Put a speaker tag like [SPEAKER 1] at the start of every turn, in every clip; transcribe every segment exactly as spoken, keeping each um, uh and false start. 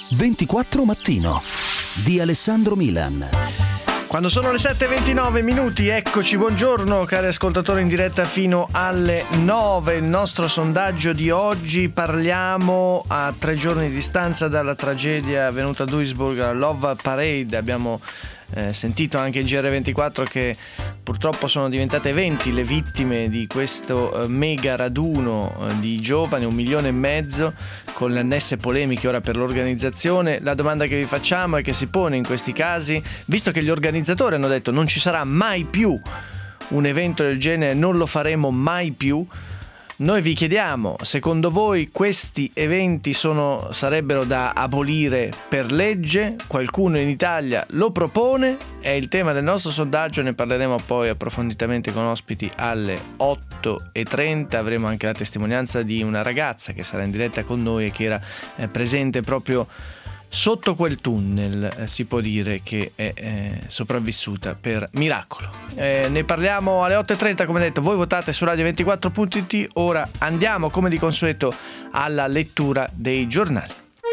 [SPEAKER 1] ventiquattro Mattino di Alessandro Milan.
[SPEAKER 2] Quando sono le sette e ventinove minuti, eccoci, buongiorno cari ascoltatori, in diretta fino alle nove. Il nostro sondaggio di oggi: parliamo a tre giorni di distanza dalla tragedia avvenuta a Duisburg, la Love Parade. Abbiamo eh, sentito anche in G R ventiquattro che purtroppo sono diventate venti le vittime di questo eh, mega raduno eh, di giovani, un milione e mezzo, con le annesse polemiche ora per l'organizzazione. La domanda che vi facciamo e che si pone in questi casi, visto che gli organizzatori hanno detto non ci sarà mai più un evento del genere, non lo faremo mai più, noi vi chiediamo: secondo voi questi eventi sono, sarebbero da abolire per legge? Qualcuno in Italia lo propone? È il tema del nostro sondaggio, ne parleremo poi approfonditamente con ospiti alle otto e trenta. Avremo anche la testimonianza di una ragazza che sarà in diretta con noi e che era eh, presente proprio sotto quel tunnel, eh, si può dire che è eh, sopravvissuta per miracolo. Eh, ne parliamo alle otto e trenta, come detto. Voi votate su radio ventiquattro punto it. Ora andiamo, come di consueto, alla lettura dei giornali.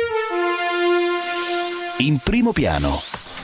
[SPEAKER 1] In primo piano.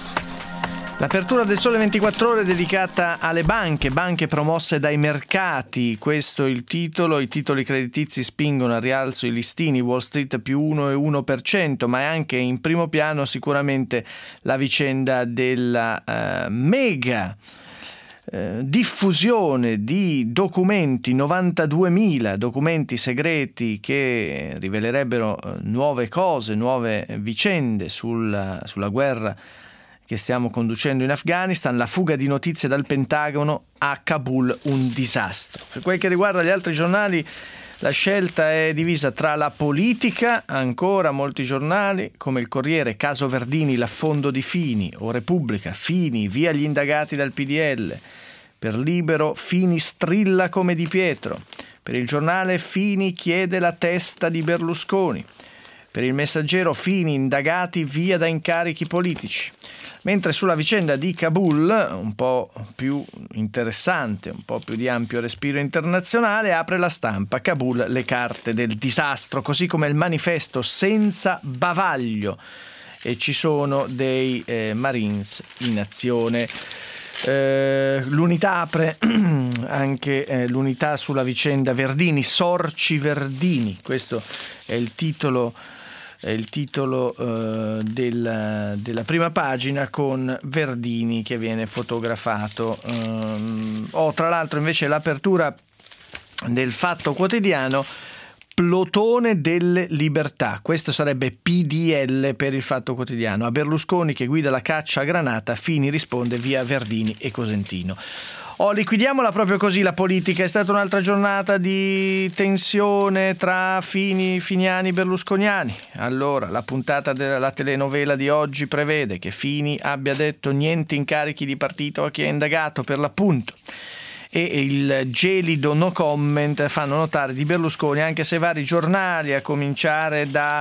[SPEAKER 2] L'apertura del Sole ventiquattro Ore è dedicata alle banche, banche promosse dai mercati, questo è il titolo. I titoli creditizi spingono al rialzo i listini, Wall Street più uno virgola uno per cento, ma è anche in primo piano sicuramente la vicenda della uh, mega uh, diffusione di documenti, novantaduemila documenti segreti che rivelerebbero uh, nuove cose, nuove vicende sulla, sulla guerra che stiamo conducendo in Afghanistan. La fuga di notizie dal Pentagono, a Kabul un disastro. Per quel che riguarda gli altri giornali, la scelta è divisa tra la politica, ancora molti giornali come il Corriere, caso Verdini, l'affondo di Fini, o Repubblica, Fini, via gli indagati dal P D L. Per Libero, Fini strilla come Di Pietro. Per il Giornale, Fini chiede la testa di Berlusconi. Per il Messaggero, Fini indagati via da incarichi politici. Mentre sulla vicenda di Kabul, un po' più interessante, un po' più di ampio respiro internazionale, apre La Stampa: Kabul, le carte del disastro, così come il manifesto senza bavaglio, e ci sono dei eh, Marines in azione. Eh, l'Unità apre anche eh, l'Unità sulla vicenda Verdini, Sorci Verdini, questo è il titolo È il titolo uh, della, della prima pagina, con Verdini che viene fotografato. Um, ho tra l'altro invece l'apertura del Fatto Quotidiano: Plotone delle Libertà. Questo sarebbe P D L per il Fatto Quotidiano. A Berlusconi che guida la caccia a Granata, Fini risponde via Verdini e Cosentino. Oh, liquidiamola proprio così la politica. È stata un'altra giornata di tensione tra Fini, Finiani, Berlusconiani. Allora, la puntata della telenovela di oggi prevede che Fini abbia detto niente incarichi di partito a chi è indagato, per l'appunto. E il gelido no comment fanno notare di Berlusconi, anche se vari giornali, a cominciare da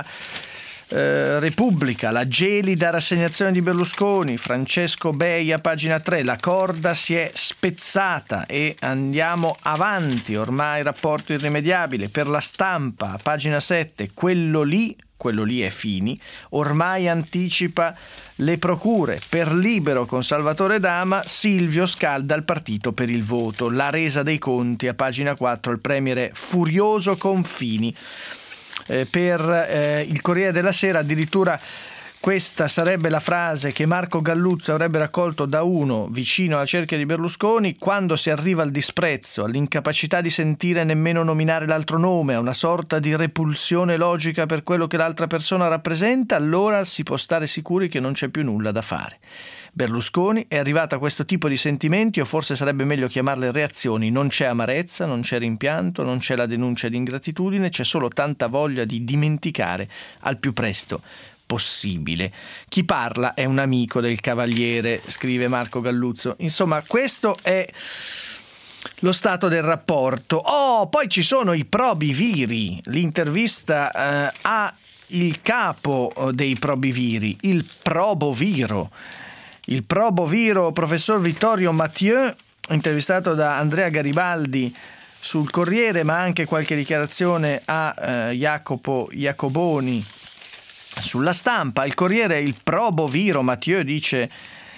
[SPEAKER 2] Eh, Repubblica, la gelida rassegnazione di Berlusconi, Francesco Bei a pagina tre, la corda si è spezzata e andiamo avanti, ormai rapporto irrimediabile. Per La Stampa a pagina sette, quello lì quello lì è Fini, ormai anticipa le procure. Per Libero, con Salvatore Dama, Silvio scalda il partito per il voto, la resa dei conti a pagina quattro, il premier è furioso con Fini. Eh, per eh, il Corriere della Sera addirittura questa sarebbe la frase che Marco Galluzzo avrebbe raccolto da uno vicino alla cerchia di Berlusconi: quando si arriva al disprezzo, all'incapacità di sentire nemmeno nominare l'altro nome, a una sorta di repulsione logica per quello che l'altra persona rappresenta, allora si può stare sicuri che non c'è più nulla da fare. Berlusconi è arrivato a questo tipo di sentimenti, o forse sarebbe meglio chiamarle reazioni. Non c'è amarezza, non c'è rimpianto, non c'è la denuncia di ingratitudine, c'è solo tanta voglia di dimenticare al più presto possibile. Chi parla è un amico del Cavaliere, scrive Marco Galluzzo. Insomma, questo è lo stato del rapporto. Oh, poi ci sono i probiviri, l'intervista eh, a il capo dei probiviri, il proboviro. Il proboviro, professor Vittorio Mathieu, intervistato da Andrea Garibaldi sul Corriere, ma anche qualche dichiarazione a eh, Jacopo Iacoboni Sulla Stampa, il Corriere, il probo Viro Mathieu dice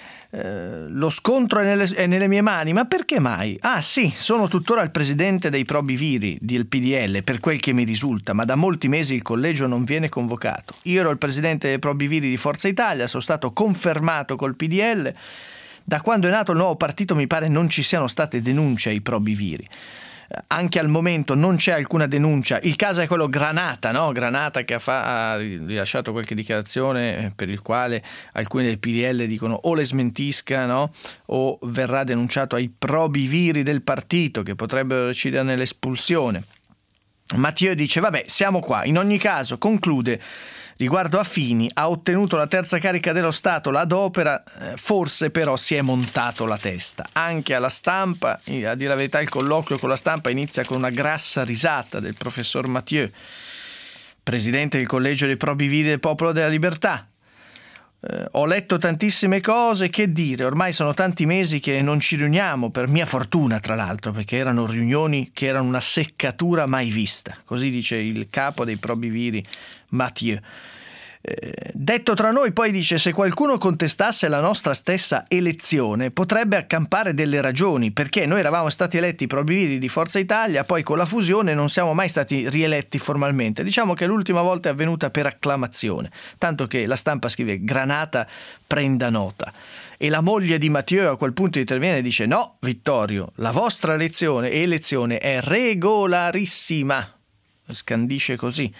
[SPEAKER 2] eh, lo scontro è nelle, è nelle mie mani, ma perché mai? Ah sì, sono tuttora il presidente dei probi Viri del P D L, per quel che mi risulta, ma da molti mesi il collegio non viene convocato. Io ero il presidente dei probi Viri di Forza Italia, sono stato confermato col P D L. Da quando è nato il nuovo partito mi pare non ci siano state denunce ai probi Viri. Anche al momento non c'è alcuna denuncia. Il caso è quello Granata, no? Granata che ha, fa, ha rilasciato qualche dichiarazione per il quale alcuni del P D L dicono o le smentisca, no? O verrà denunciato ai probi Viri del partito che potrebbero decidere nell'espulsione. Mathieu dice vabbè, siamo qua. In ogni caso, conclude, riguardo a Fini, ha ottenuto la terza carica dello Stato, la adopera, forse però si è montato la testa. Anche alla Stampa, a dire la verità, il colloquio con la Stampa inizia con una grassa risata del professor Mathieu, presidente del collegio dei probi Viri del Popolo della Libertà. Eh, ho letto tantissime cose, che dire, ormai sono tanti mesi che non ci riuniamo, per mia fortuna tra l'altro, perché erano riunioni che erano una seccatura mai vista, così dice il capo dei probi Viri Mathieu. Eh, detto tra noi, poi dice, se qualcuno contestasse la nostra stessa elezione potrebbe accampare delle ragioni, perché noi eravamo stati eletti probi Viri di Forza Italia, poi con la fusione non siamo mai stati rieletti formalmente. Diciamo che l'ultima volta è avvenuta per acclamazione, tanto che la Stampa scrive Granata prenda nota. E la moglie di Mathieu a quel punto interviene e dice no, Vittorio, la vostra elezione, elezione è regolarissima, scandisce così.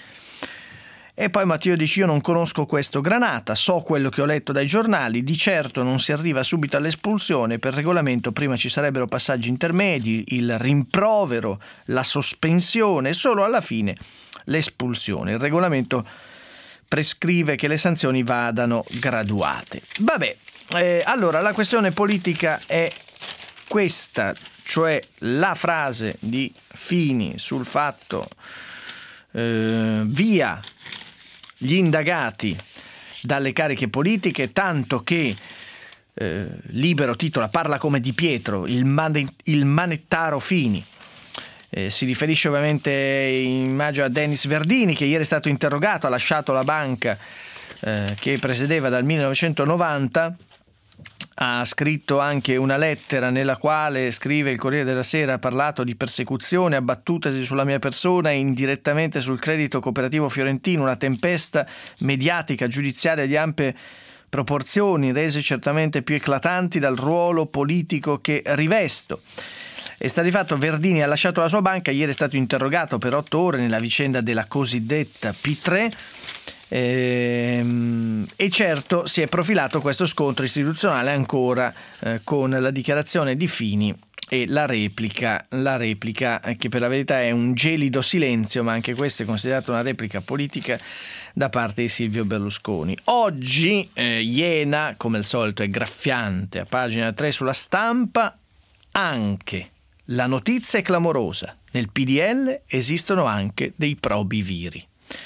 [SPEAKER 2] E poi Mathieu dice io non conosco questo Granata, so quello che ho letto dai giornali, di certo non si arriva subito all'espulsione, per regolamento prima ci sarebbero passaggi intermedi, il rimprovero, la sospensione, solo alla fine l'espulsione. Il regolamento prescrive che le sanzioni vadano graduate. Vabbè, eh, allora la questione politica è questa, cioè la frase di Fini sul fatto eh, via gli indagati dalle cariche politiche, tanto che eh, Libero titola parla come Di Pietro, il, man- il manettaro Fini. Eh, si riferisce ovviamente, immagino, a Denis Verdini, che ieri è stato interrogato, ha lasciato la banca eh, che presiedeva dal millenovecentonovanta. Ha scritto anche una lettera nella quale, scrive il Corriere della Sera, ha parlato di persecuzione abbattutasi sulla mia persona e indirettamente sul credito cooperativo fiorentino, una tempesta mediatica giudiziaria di ampie proporzioni, rese certamente più eclatanti dal ruolo politico che rivesto. E sta di fatto Verdini ha lasciato la sua banca, ieri è stato interrogato per otto ore nella vicenda della cosiddetta P tre. E certo si è profilato questo scontro istituzionale ancora eh, con la dichiarazione di Fini e la replica, la replica che per la verità è un gelido silenzio, ma anche questa è considerata una replica politica da parte di Silvio Berlusconi. Oggi eh, Iena, come al solito, è graffiante, a pagina tre sulla Stampa, anche la notizia è clamorosa, nel P D L esistono anche dei probi Viri.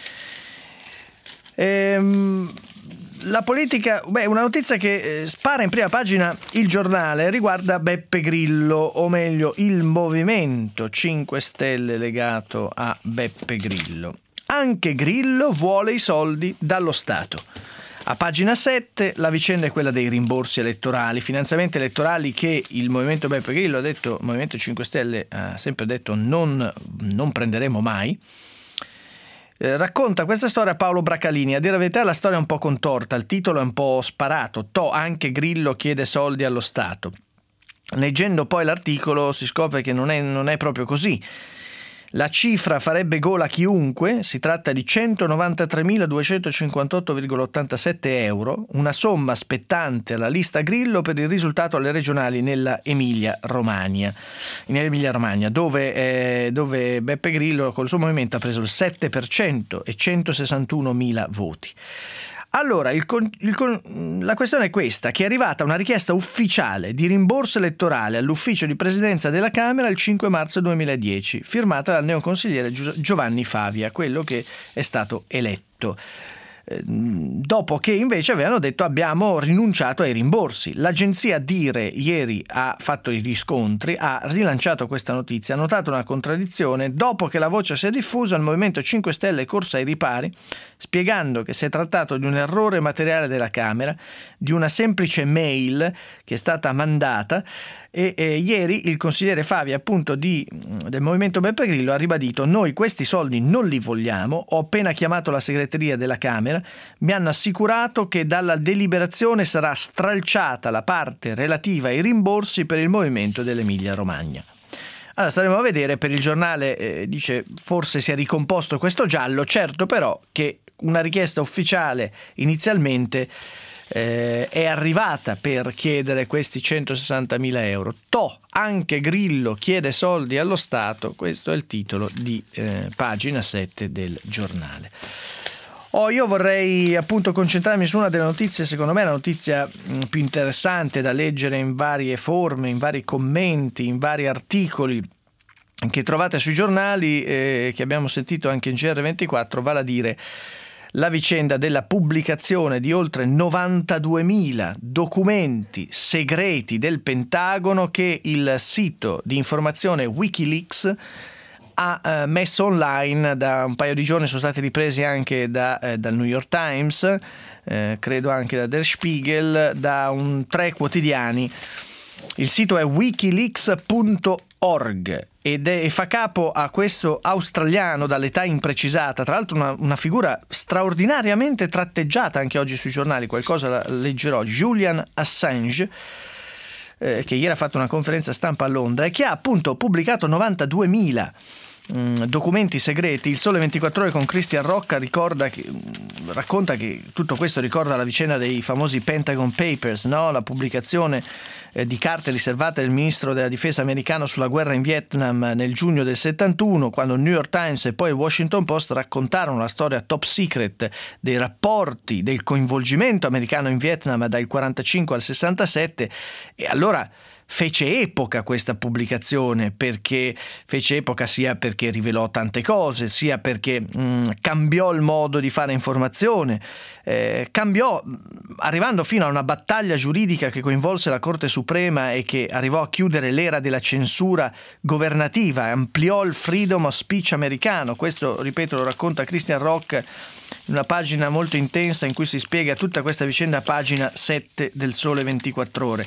[SPEAKER 2] Ehm, la politica, beh, una notizia che eh, spara in prima pagina Il Giornale riguarda Beppe Grillo, o meglio il Movimento cinque Stelle legato a Beppe Grillo. Anche Grillo vuole i soldi dallo Stato. A pagina sette la vicenda è quella dei rimborsi elettorali, finanziamenti elettorali che il Movimento Beppe Grillo ha detto, il Movimento cinque Stelle ha sempre detto non, non prenderemo mai. Eh, racconta questa storia Paolo Bracalini. A dire la verità la storia è un po' contorta, il titolo è un po' sparato, to anche Grillo chiede soldi allo Stato. Leggendo poi l'articolo si scopre che non è, non è proprio così. La cifra farebbe gola a chiunque, si tratta di centonovantatremiladuecentocinquantotto virgola ottantasette euro, una somma spettante alla lista Grillo per il risultato alle regionali nella Emilia Romagna, in Emilia Romagna, dove, eh, dove Beppe Grillo col suo movimento ha preso il sette per cento e centosessantunomila voti. Allora, il, il, la questione è questa, che è arrivata una richiesta ufficiale di rimborso elettorale all'ufficio di presidenza della Camera il cinque marzo duemiladieci, firmata dal neoconsigliere Giovanni Favia, quello che è stato eletto. eh, dopo che invece avevano detto abbiamo rinunciato ai rimborsi. L'agenzia Dire ieri ha fatto i riscontri, ha rilanciato questa notizia, ha notato una contraddizione. Dopo che la voce si è diffusa, il Movimento cinque Stelle è corso ai ripari, spiegando che si è trattato di un errore materiale della Camera, di una semplice mail che è stata mandata. E, e ieri il consigliere Favi, appunto di, del Movimento Beppe Grillo, ha ribadito: noi questi soldi non li vogliamo, ho appena chiamato la segreteria della Camera, mi hanno assicurato che dalla deliberazione sarà stralciata la parte relativa ai rimborsi per il movimento dell'Emilia Romagna. Allora staremo a vedere. Per il giornale eh, dice forse si è ricomposto questo giallo, certo però che una richiesta ufficiale inizialmente Eh, è arrivata per chiedere questi centosessantamila euro. Toh, anche Grillo chiede soldi allo Stato, questo è il titolo di eh, pagina sette del giornale. Oh, io vorrei appunto concentrarmi su una delle notizie, secondo me la notizia mh, più interessante da leggere in varie forme, in vari commenti, in vari articoli che trovate sui giornali, eh, che abbiamo sentito anche in G R ventiquattro, vale a dire la vicenda della pubblicazione di oltre novantaduemila documenti segreti del Pentagono che il sito di informazione Wikileaks ha eh, messo online da un paio di giorni. Sono stati ripresi anche da, eh, dal New York Times, eh, credo anche da Der Spiegel, da un, tre quotidiani. Il sito è wikileaks punto org ed è, fa capo a questo australiano dall'età imprecisata, tra l'altro una, una figura straordinariamente tratteggiata anche oggi sui giornali, qualcosa la leggerò, Julian Assange, eh, che ieri ha fatto una conferenza stampa a Londra e che ha appunto pubblicato novantaduemila mh, documenti segreti. Il Sole ventiquattro Ore con Christian Rocca ricorda che, mh, racconta che tutto questo ricorda la vicenda dei famosi Pentagon Papers, no? La pubblicazione di carte riservate del ministro della difesa americano sulla guerra in Vietnam nel giugno del settantuno, quando il New York Times e poi il Washington Post raccontarono la storia top secret dei rapporti del coinvolgimento americano in Vietnam dal quarantacinque al sessantasette. E allora fece epoca questa pubblicazione, perché fece epoca sia perché rivelò tante cose, sia perché mh, cambiò il modo di fare informazione, eh, cambiò arrivando fino a una battaglia giuridica che coinvolse la Corte Suprema e che arrivò a chiudere l'era della censura governativa, ampliò il freedom of speech americano. Questo, ripeto, lo racconta Christian Rock in una pagina molto intensa in cui si spiega tutta questa vicenda, pagina sette del Sole ventiquattro Ore.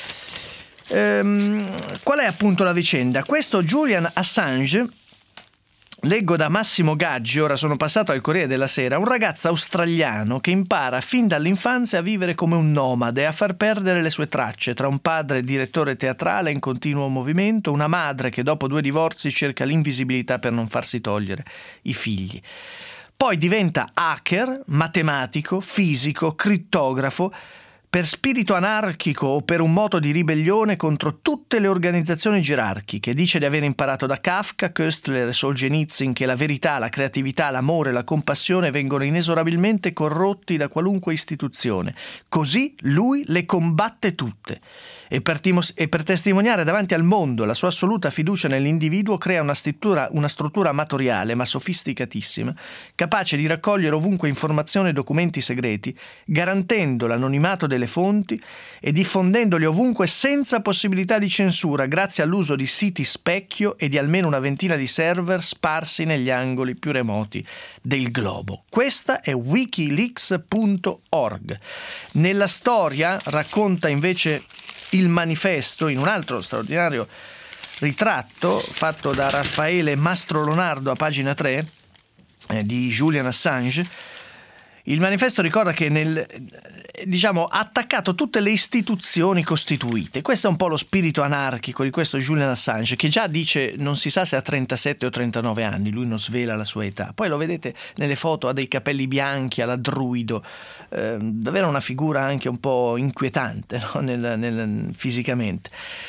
[SPEAKER 2] Ehm, qual è appunto la vicenda? Questo Julian Assange, leggo da Massimo Gaggi, ora sono passato al Corriere della Sera, un ragazzo australiano che impara fin dall'infanzia a vivere come un nomade e a far perdere le sue tracce tra un padre direttore teatrale in continuo movimento, una madre che dopo due divorzi cerca l'invisibilità per non farsi togliere i figli. Poi diventa hacker, matematico, fisico, crittografo, per spirito anarchico o per un moto di ribellione contro tutte le organizzazioni gerarchiche. Dice di aver imparato da Kafka, Köstler e Solzhenitsyn che la verità, la creatività, l'amore e la compassione vengono inesorabilmente corrotti da qualunque istituzione. Così lui le combatte tutte. E per, timos- e per testimoniare davanti al mondo la sua assoluta fiducia nell'individuo crea una struttura, una struttura amatoriale ma sofisticatissima, capace di raccogliere ovunque informazioni e documenti segreti, garantendo l'anonimato delle fonti e diffondendoli ovunque senza possibilità di censura, grazie all'uso di siti specchio e di almeno una ventina di server sparsi negli angoli più remoti del globo. Questa è wikileaks punto org. Nella storia racconta invece il manifesto, in un altro straordinario ritratto fatto da Raffaele Mastro Lonardo a pagina tre eh, di Julian Assange. Il manifesto ricorda che nel, diciamo, ha attaccato tutte le istituzioni costituite. Questo è un po' lo spirito anarchico di questo Julian Assange, che già dice non si sa se ha trentasette o trentanove anni, lui non svela la sua età. Poi lo vedete nelle foto, ha dei capelli bianchi alla druido, eh, davvero una figura anche un po' inquietante, no? nel, nel, fisicamente.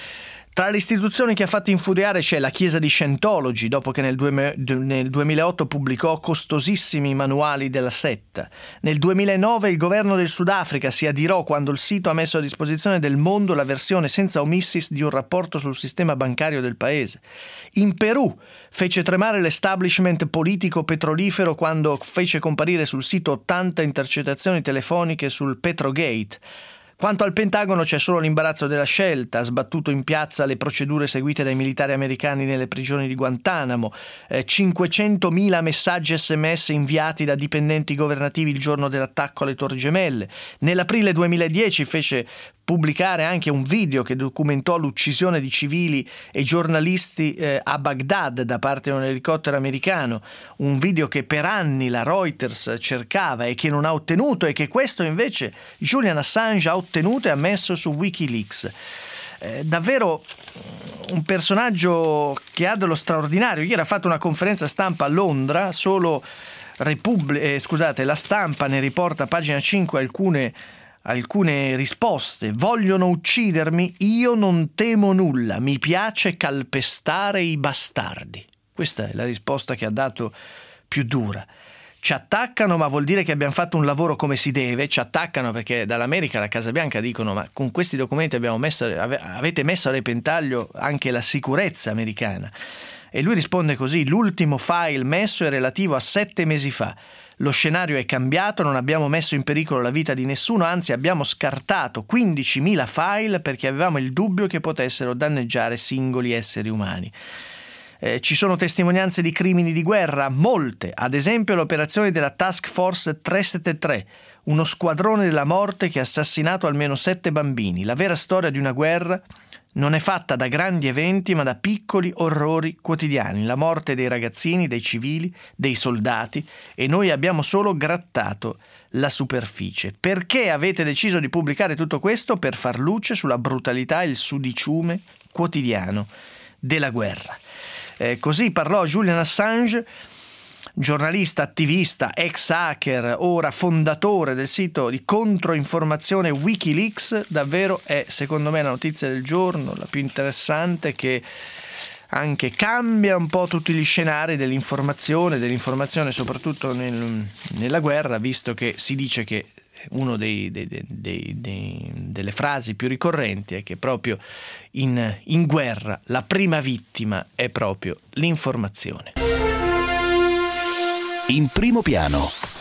[SPEAKER 2] Tra le istituzioni che ha fatto infuriare c'è la Chiesa di Scientology, dopo che nel, duemila, nel duemilaotto pubblicò costosissimi manuali della setta. Nel duemilanove il governo del Sudafrica si adirò quando il sito ha messo a disposizione del mondo la versione senza omissis di un rapporto sul sistema bancario del paese. In Perù fece tremare l'establishment politico petrolifero quando fece comparire sul sito ottanta intercettazioni telefoniche sul Petrogate. Quanto al Pentagono c'è solo l'imbarazzo della scelta, ha sbattuto in piazza le procedure seguite dai militari americani nelle prigioni di Guantanamo, eh, cinquecentomila messaggi sms inviati da dipendenti governativi il giorno dell'attacco alle Torri Gemelle. Nell'aprile duemiladieci fece pubblicare anche un video che documentò l'uccisione di civili e giornalisti eh, a Baghdad da parte di un elicottero americano, un video che per anni la Reuters cercava e che non ha ottenuto, e che questo invece Julian Assange ha ottenuto e ha messo su Wikileaks. Eh, davvero un personaggio che ha dello straordinario. Ieri ha fatto una conferenza stampa a Londra, solo Repubblic- eh, scusate, La Stampa ne riporta a pagina cinque alcune alcune risposte. Vogliono uccidermi, io non temo nulla, mi piace calpestare i bastardi. Questa è la risposta che ha dato più dura. Ci attaccano, ma vuol dire che abbiamo fatto un lavoro come si deve. Ci attaccano perché dall'America, la Casa Bianca, dicono: ma con questi documenti abbiamo messo, avete messo a repentaglio anche la sicurezza americana. E lui risponde così: l'ultimo file messo è relativo a sette mesi fa. Lo scenario è cambiato, non abbiamo messo in pericolo la vita di nessuno, anzi abbiamo scartato quindicimila file perché avevamo il dubbio che potessero danneggiare singoli esseri umani. Eh, ci sono testimonianze di crimini di guerra? Molte, ad esempio l'operazione della Task Force trecentosettantatré, uno squadrone della morte che ha assassinato almeno sette bambini. La vera storia di una guerra non è fatta da grandi eventi, ma da piccoli orrori quotidiani. La morte dei ragazzini, dei civili, dei soldati, e noi abbiamo solo grattato la superficie. Perché avete deciso di pubblicare tutto questo? Per far luce sulla brutalità e il sudiciume quotidiano della guerra. Eh, così parlò Julian Assange, giornalista, attivista, ex hacker, ora fondatore del sito di controinformazione Wikileaks. Davvero è, secondo me, la notizia del giorno, la più interessante, che anche cambia un po' tutti gli scenari dell'informazione, dell'informazione soprattutto nel, nella guerra, visto che si dice che uno dei, dei, dei, dei, dei, delle frasi più ricorrenti è che proprio in, in guerra la prima vittima è proprio l'informazione.
[SPEAKER 1] In primo piano.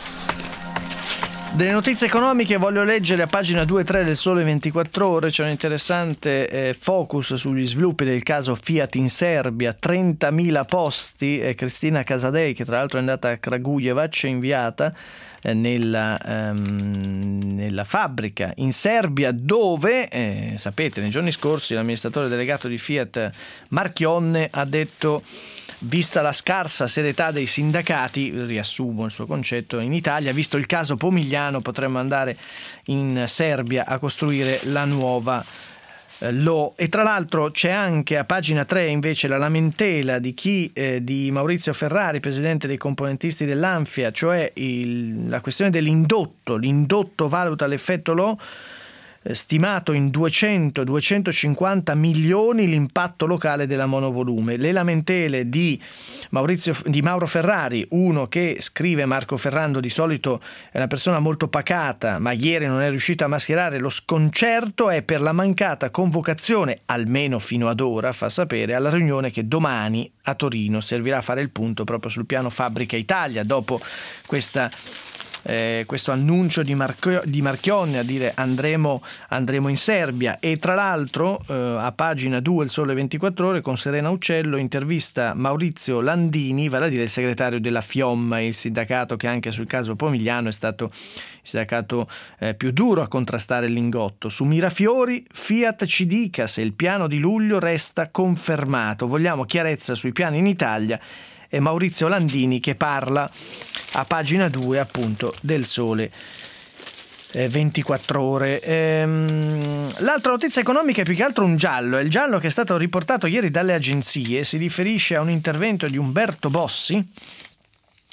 [SPEAKER 2] Delle notizie economiche voglio leggere a pagina due e tre del Sole ventiquattro Ore. C'è un interessante eh, focus sugli sviluppi del caso Fiat in Serbia, trentamila posti. eh, Cristina Casadei, che tra l'altro è andata a Kragujevac, è inviata eh, nella, ehm, nella fabbrica in Serbia, dove eh, sapete, nei giorni scorsi l'amministratore delegato di Fiat Marchionne ha detto: vista la scarsa serietà dei sindacati, riassumo il suo concetto, in Italia, visto il caso Pomigliano, potremmo andare in Serbia a costruire la nuova eh, law. E tra l'altro c'è anche a pagina tre invece la lamentela di chi eh, di Maurizio Ferrari, presidente dei componentisti dell'Anfia, cioè il, la questione dell'indotto. L'indotto valuta l'effetto law stimato in duecento duecentocinquanta milioni l'impatto locale della monovolume. Le lamentele di Maurizio di Mauro Ferrari, uno che, scrive Marco Ferrando, di solito è una persona molto pacata, ma ieri non è riuscito a mascherare lo sconcerto, è per la mancata convocazione, almeno fino ad ora, fa sapere, alla riunione che domani a Torino servirà a fare il punto proprio sul piano Fabbrica Italia, dopo questa Eh, questo annuncio di, Marchio, di Marchionne a dire andremo, andremo in Serbia. E tra l'altro eh, a pagina due il Sole ventiquattro Ore, con Serena Uccello, intervista Maurizio Landini, vale a dire il segretario della FIOM, il sindacato che anche sul caso Pomigliano è stato il sindacato eh, più duro a contrastare il lingotto. Su Mirafiori, Fiat ci dica se il piano di luglio resta confermato, vogliamo chiarezza sui piani in Italia. E Maurizio Landini che parla a pagina due appunto del Sole eh, ventiquattro Ore. Ehm, l'altra notizia economica è più che altro un giallo, è il giallo che è stato riportato ieri dalle agenzie, si riferisce a un intervento di Umberto Bossi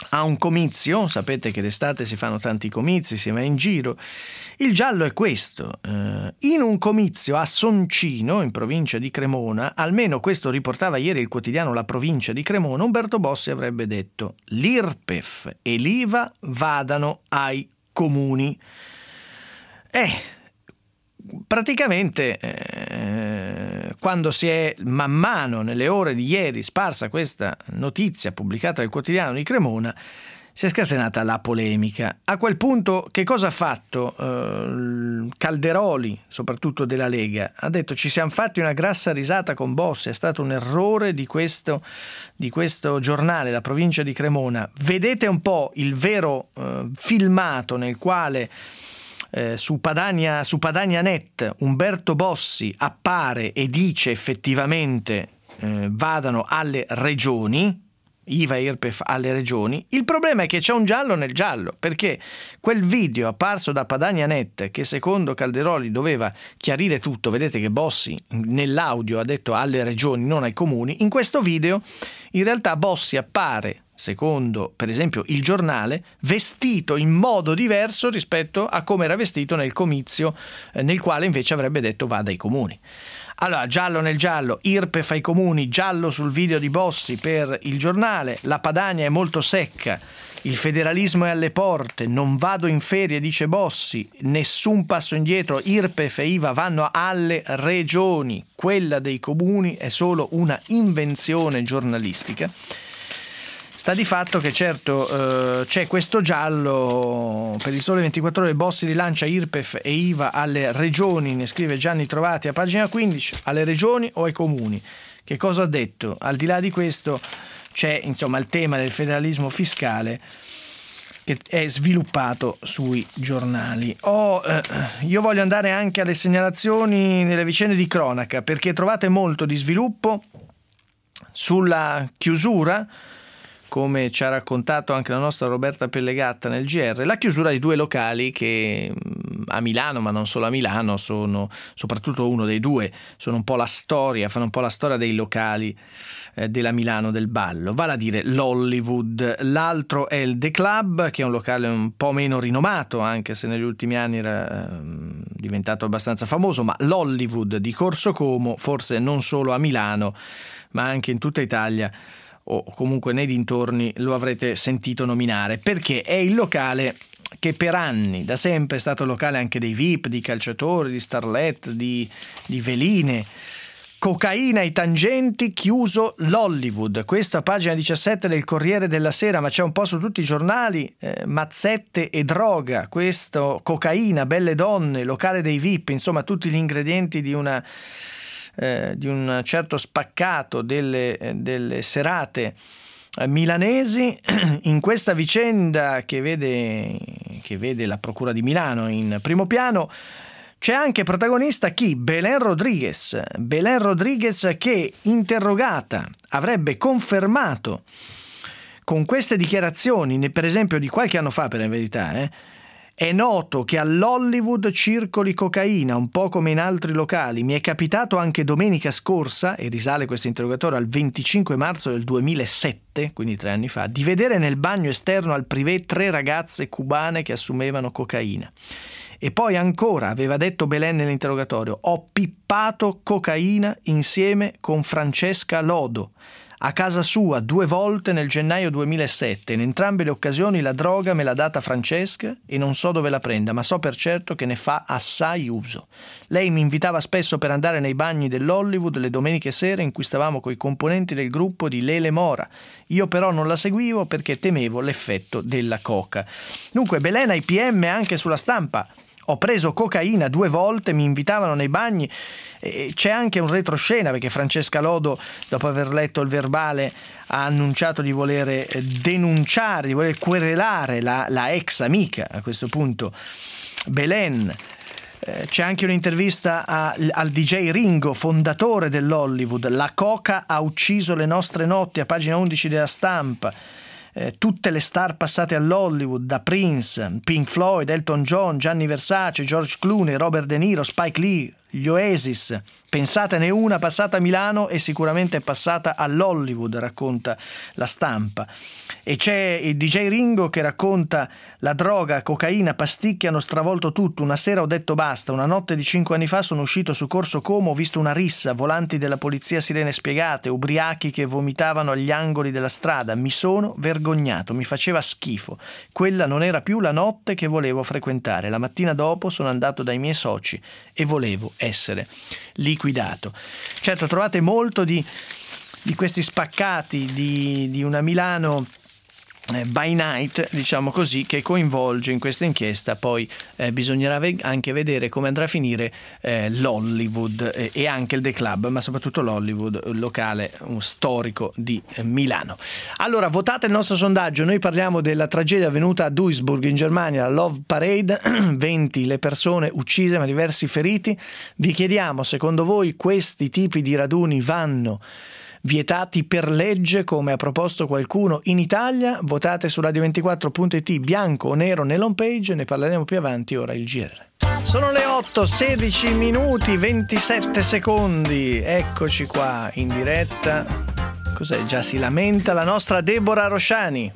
[SPEAKER 2] a un comizio, sapete che d'estate si fanno tanti comizi, si va in giro. Il giallo è questo: eh, in un comizio a Soncino, in provincia di Cremona, almeno questo riportava ieri il quotidiano La Provincia di Cremona, Umberto Bossi avrebbe detto: l'I R P E F e l'I V A vadano ai comuni. Eh, praticamente eh, quando si è man mano nelle ore di ieri sparsa questa notizia pubblicata dal quotidiano di Cremona, si è scatenata la polemica. A quel punto che cosa ha fatto eh, Calderoli, soprattutto della Lega? Ha detto: ci siamo fatti una grassa risata con Bossi, è stato un errore di questo, di questo giornale, La Provincia di Cremona. Vedete un po' il vero eh, filmato nel quale Eh, su Padania, su Padania Net Umberto Bossi appare e dice effettivamente eh, vadano alle regioni, I V A e I R P E F alle regioni. Il problema è che c'è un giallo nel giallo, perché quel video apparso da Padania Net, che secondo Calderoli doveva chiarire tutto, vedete che Bossi nell'audio ha detto alle regioni, non ai comuni, in questo video in realtà Bossi appare, secondo per esempio il giornale, vestito in modo diverso rispetto a come era vestito nel comizio eh, nel quale invece avrebbe detto vada ai comuni. Allora, giallo nel giallo, I R P E F ai comuni, giallo sul video di Bossi per il giornale, la Padania è molto secca, il federalismo è alle porte, non vado in ferie, dice Bossi, nessun passo indietro, I R P E F e I V A vanno alle regioni, quella dei comuni è solo una invenzione giornalistica. Sta di fatto che certo eh, c'è questo giallo per il Sole ventiquattro Ore. Bossi rilancia I R P E F e I V A alle regioni, ne scrive Gianni Trovati a pagina quindici, alle regioni o ai comuni. Che cosa ha detto? Al di là di questo c'è insomma il tema del federalismo fiscale che è sviluppato sui giornali. Oh, eh, io voglio andare anche alle segnalazioni nelle vicende di cronaca, perché trovate molto di sviluppo sulla chiusura, come ci ha raccontato anche la nostra Roberta Pellegatta nel G R, la chiusura di due locali che a Milano, ma non solo a Milano, sono soprattutto uno dei due, sono un po' la storia, fanno un po' la storia dei locali eh, della Milano del ballo, vale a dire l'Hollywood. L'altro è il The Club, che è un locale un po' meno rinomato, anche se negli ultimi anni era eh, diventato abbastanza famoso, ma l'Hollywood di Corso Como, forse non solo a Milano, ma anche in tutta Italia, o comunque nei dintorni, lo avrete sentito nominare, perché è il locale che per anni, da sempre, è stato il locale anche dei V I P, di calciatori, di starlet, di, di veline. Cocaina ai tangenti, chiuso l'Hollywood. Questo a pagina diciassette del Corriere della Sera, ma c'è un po' su tutti i giornali. eh, mazzette e droga, questo, cocaina, belle donne, locale dei V I P, insomma tutti gli ingredienti di una Eh, di un certo spaccato delle, eh, delle serate eh, milanesi. In questa vicenda che vede, che vede la Procura di Milano in primo piano c'è anche protagonista chi? Belen Rodriguez. Belen Rodriguez che, interrogata, avrebbe confermato con queste dichiarazioni, per esempio di qualche anno fa per la verità, eh, è noto che all'Hollywood circoli cocaina, un po' come in altri locali. Mi è capitato anche domenica scorsa, e risale questo interrogatorio al venticinque marzo del duemilasette, quindi tre anni fa, di vedere nel bagno esterno al privé tre ragazze cubane che assumevano cocaina. E poi ancora, aveva detto Belen nell'interrogatorio, ho pippato cocaina insieme con Francesca Lodo a casa sua due volte nel gennaio duemilasette. In entrambe le occasioni la droga me l'ha data Francesca e non so dove la prenda, ma so per certo che ne fa assai uso. Lei mi invitava spesso per andare nei bagni dell'Hollywood le domeniche sere in cui stavamo coi componenti del gruppo di Lele Mora. Io però non la seguivo perché temevo l'effetto della coca. Dunque Belen ai P M anche sulla Stampa. Ho preso cocaina due volte, mi invitavano nei bagni. E c'è anche un retroscena, perché Francesca Lodo, dopo aver letto il verbale, ha annunciato di voler denunciare, di voler querelare la, la ex amica, a questo punto Belen. Eh, c'è anche un'intervista a, al D J Ringo, fondatore dell'Hollywood. La coca ha ucciso le nostre notti, a pagina undici della Stampa. Eh, tutte le star passate all'Hollywood, da Prince, Pink Floyd, Elton John, Gianni Versace, George Clooney, Robert De Niro, Spike Lee, gli Oasis. Pensatene una passata a Milano e sicuramente passata all'Hollywood, racconta La Stampa. E c'è il D J Ringo che racconta: la droga, cocaina, pasticche hanno stravolto tutto. Una sera ho detto basta. Una notte di cinque anni fa sono uscito su Corso Como, ho visto una rissa, volanti della polizia, sirene spiegate, ubriachi che vomitavano agli angoli della strada. Mi sono vergognato, mi faceva schifo. Quella non era più la notte che volevo frequentare. La mattina dopo sono andato dai miei soci e volevo essere liquidato. Certo, trovate molto di, di questi spaccati di, di una Milano eh, by night, diciamo così, che coinvolge in questa inchiesta. Poi eh, bisognerà ve- anche vedere come andrà a finire eh, l'Hollywood eh, e anche il The Club, ma soprattutto l'Hollywood, un locale un storico di eh, Milano. Allora, votate il nostro sondaggio. Noi parliamo della tragedia avvenuta a Duisburg in Germania, la Love Parade, venti le persone uccise ma diversi feriti. Vi chiediamo, secondo voi questi tipi di raduni vanno vietati per legge, come ha proposto qualcuno in Italia? Votate su radio ventiquattro punto it, bianco o nero nell'home page, ne parleremo più avanti. Ora il G R. Sono le otto, sedici minuti, ventisette secondi, eccoci qua in diretta. Cos'è? Già si lamenta la nostra Deborah Rosciani.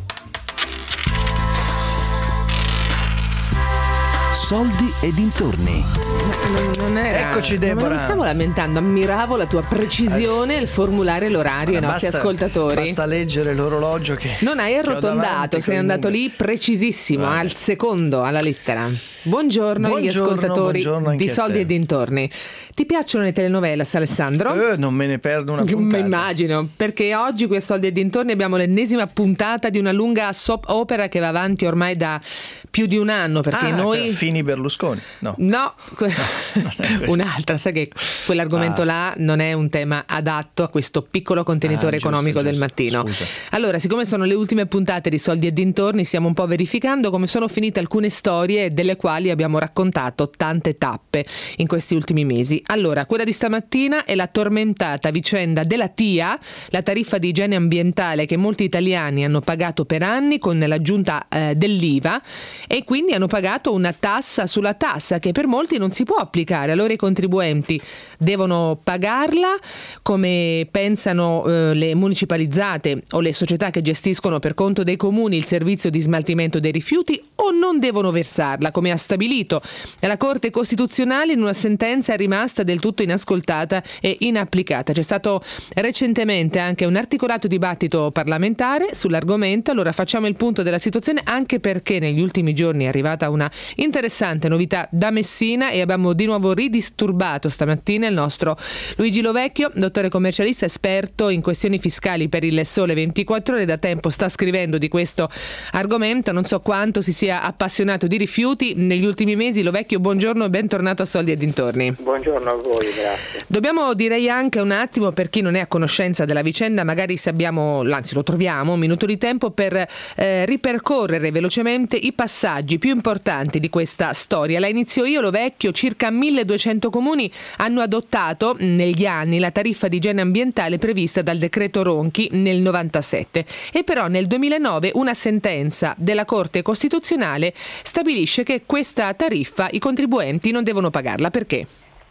[SPEAKER 1] Soldi e dintorni.
[SPEAKER 3] Non, non era,
[SPEAKER 2] Eccoci Deborah.
[SPEAKER 3] Non mi stavo lamentando, ammiravo la tua precisione nel formulare l'orario ai nostri
[SPEAKER 2] Basta-
[SPEAKER 3] ascoltatori.
[SPEAKER 2] Basta leggere l'orologio che
[SPEAKER 3] Non hai
[SPEAKER 2] che ho
[SPEAKER 3] arrotondato,
[SPEAKER 2] davanti,
[SPEAKER 3] sei
[SPEAKER 2] quindi-
[SPEAKER 3] andato lì precisissimo,
[SPEAKER 2] Vabbè.
[SPEAKER 3] al secondo, alla lettera. Buongiorno agli
[SPEAKER 2] Buongiorno,
[SPEAKER 3] ascoltatori
[SPEAKER 2] buongiorno anche
[SPEAKER 3] di
[SPEAKER 2] a
[SPEAKER 3] Soldi
[SPEAKER 2] te.
[SPEAKER 3] e dintorni. Ti piacciono le telenovelas, Alessandro?
[SPEAKER 2] Eh, non me ne perdo una
[SPEAKER 3] Mi
[SPEAKER 2] puntata.
[SPEAKER 3] immagino, perché oggi qui a Soldi e dintorni abbiamo l'ennesima puntata di una lunga soap opera che va avanti ormai da più di un anno, perché
[SPEAKER 2] Ah,
[SPEAKER 3] noi...
[SPEAKER 2] Fini Berlusconi. No.
[SPEAKER 3] No, que-
[SPEAKER 2] non è questo.
[SPEAKER 3] un'altra, sai che quell'argomento
[SPEAKER 2] Ah.
[SPEAKER 3] là non è un tema adatto a questo piccolo contenitore
[SPEAKER 2] Ah, giusto,
[SPEAKER 3] economico del
[SPEAKER 2] giusto.
[SPEAKER 3] mattino.
[SPEAKER 2] Scusa.
[SPEAKER 3] Allora, siccome sono le ultime puntate di Soldi e dintorni, stiamo un po' verificando come sono finite alcune storie delle quali abbiamo raccontato tante tappe in questi ultimi mesi. Allora, quella di stamattina è la tormentata vicenda della T I A, la tariffa di igiene ambientale che molti italiani hanno pagato per anni con l'aggiunta eh, dell'I V A, e quindi hanno pagato una tassa sulla tassa che per molti non si può applicare. Allora i contribuenti devono pagarla, come pensano eh, le municipalizzate o le società che gestiscono per conto dei comuni il servizio di smaltimento dei rifiuti, o non devono versarla, come ha stabilito la Corte Costituzionale in una sentenza rimasta del tutto inascoltata e inapplicata. C'è stato recentemente anche un articolato dibattito parlamentare sull'argomento. Allora facciamo il punto della situazione, anche perché negli ultimi giorni è arrivata una interessante novità da Messina e abbiamo di nuovo ridisturbato stamattina il nostro Luigi Lovecchio, dottore commercialista, esperto in questioni fiscali per il Sole ventiquattro Ore. Da tempo sta scrivendo di questo argomento, non so quanto si sia appassionato di rifiuti negli ultimi mesi. Lovecchio, buongiorno e bentornato a Soldi e dintorni.
[SPEAKER 4] Buongiorno a voi, grazie.
[SPEAKER 3] Dobbiamo direi anche un attimo, per chi non è a conoscenza della vicenda, magari se abbiamo, anzi lo troviamo, un minuto di tempo per eh, ripercorrere velocemente i passaggi più importanti di questa storia. La inizio io, Lovecchio. Circa milleduecento comuni hanno adottato negli anni la tariffa di igiene ambientale prevista dal decreto Ronchi nel novantasette, e però nel duemilanove una sentenza della Corte Costituzionale stabilisce che questa tariffa i contribuenti non devono pagarla. Perché?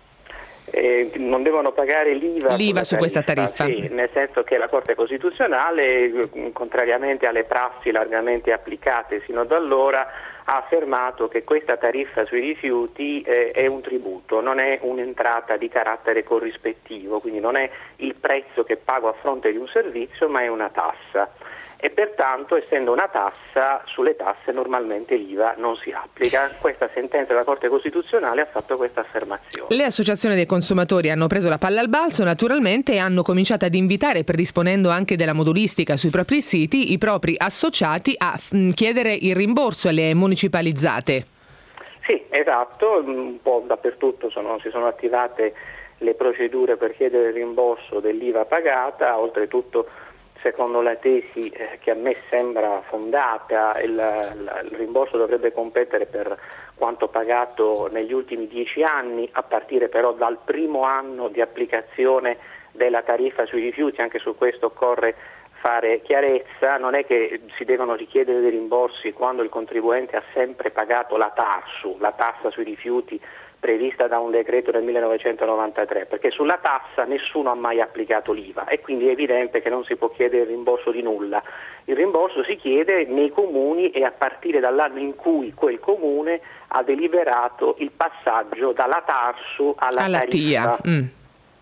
[SPEAKER 4] Eh, non devono pagare l'I V A,
[SPEAKER 3] L'I V A su questa tariffa.
[SPEAKER 4] Sì, nel senso che la Corte Costituzionale, contrariamente alle prassi largamente applicate sino ad allora, ha affermato che questa tariffa sui rifiuti eh, è un tributo, non è un'entrata di carattere corrispettivo, quindi non è il prezzo che pago a fronte di un servizio, ma è una tassa. E pertanto, essendo una tassa, sulle tasse normalmente l'I V A non si applica. Questa sentenza della Corte Costituzionale ha fatto questa affermazione.
[SPEAKER 3] Le associazioni dei consumatori hanno preso la palla al balzo naturalmente e hanno cominciato ad invitare, predisponendo anche della modulistica sui propri siti, i propri associati a mh, chiedere il rimborso alle municipalizzate.
[SPEAKER 4] Sì, esatto, un po' dappertutto sono, si sono attivate le procedure per chiedere il rimborso dell'I V A pagata. Oltretutto, secondo la tesi eh, che a me sembra fondata, il, il, il rimborso dovrebbe competere per quanto pagato negli ultimi dieci anni, a partire però dal primo anno di applicazione della tariffa sui rifiuti. Anche su questo occorre fare chiarezza, non è che si devono richiedere dei rimborsi quando il contribuente ha sempre pagato la TARSU, la tassa sui rifiuti, prevista da un decreto del millenovecentonovantatré, perché sulla tassa nessuno ha mai applicato l'I V A e quindi è evidente che non si può chiedere il rimborso di nulla. Il rimborso si chiede nei comuni e a partire dall'anno in cui quel comune ha deliberato il passaggio dalla TARSU alla,
[SPEAKER 3] alla
[SPEAKER 4] tariffa.
[SPEAKER 3] T I A. Mm.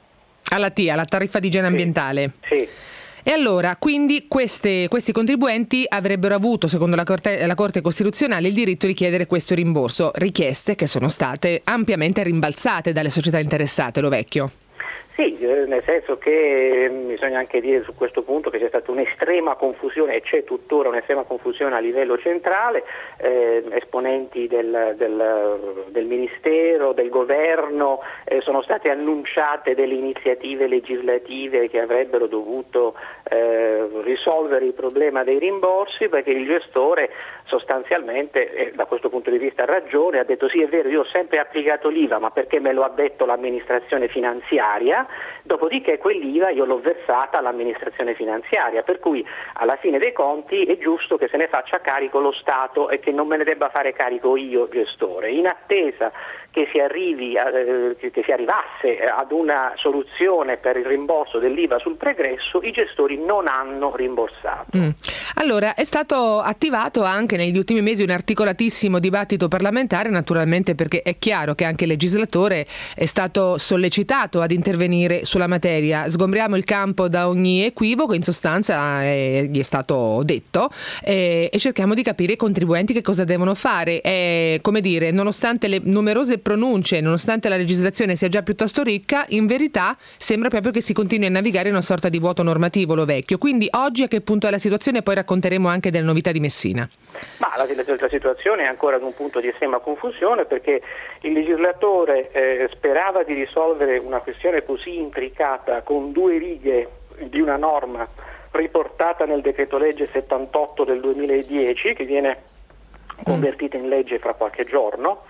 [SPEAKER 3] Alla T I A, la tariffa di igiene
[SPEAKER 4] sì.
[SPEAKER 3] ambientale.
[SPEAKER 4] Sì.
[SPEAKER 3] E allora, quindi queste, questi contribuenti avrebbero avuto, secondo la Corte, la Corte Costituzionale, il diritto di chiedere questo rimborso, richieste che sono state ampiamente rimbalzate dalle società interessate, Lovecchio.
[SPEAKER 4] Sì, nel senso che bisogna anche dire su questo punto che c'è stata un'estrema confusione e c'è tuttora un'estrema confusione a livello centrale, eh, esponenti del, del, del Ministero, del Governo, eh, sono state annunciate delle iniziative legislative che avrebbero dovuto eh, risolvere il problema dei rimborsi, perché il gestore sostanzialmente, eh, da questo punto di vista ha ragione, ha detto sì è vero, io ho sempre applicato l'I V A, ma perché me lo ha detto l'amministrazione finanziaria? Dopodiché quell'I V A io l'ho versata all'amministrazione finanziaria, per cui alla fine dei conti è giusto che se ne faccia carico lo Stato e che non me ne debba fare carico io gestore. In attesa che si arrivi a, eh, che si arrivasse ad una soluzione per il rimborso dell'I V A sul pregresso, i gestori non hanno rimborsato.
[SPEAKER 3] Mm. Allora, è stato attivato anche negli ultimi mesi un articolatissimo dibattito parlamentare, naturalmente perché è chiaro che anche il legislatore è stato sollecitato ad intervenire sulla materia. Sgombriamo il campo da ogni equivoco, in sostanza eh, gli è stato detto, eh, e cerchiamo di capire i contribuenti che cosa devono fare. Eh, come dire, nonostante le numerose pronunce, nonostante la legislazione sia già piuttosto ricca, in verità sembra proprio che si continui a navigare in una sorta di vuoto normativo, Lovecchio. Quindi oggi a che punto è la situazione? Poi racconteremo anche delle novità di Messina.
[SPEAKER 4] Ma la, la, la situazione è ancora ad un punto di estrema confusione, perché il legislatore eh, sperava di risolvere una questione così intricata con due righe di una norma riportata nel decreto legge settantotto del duemiladieci, che viene convertita in legge fra qualche giorno.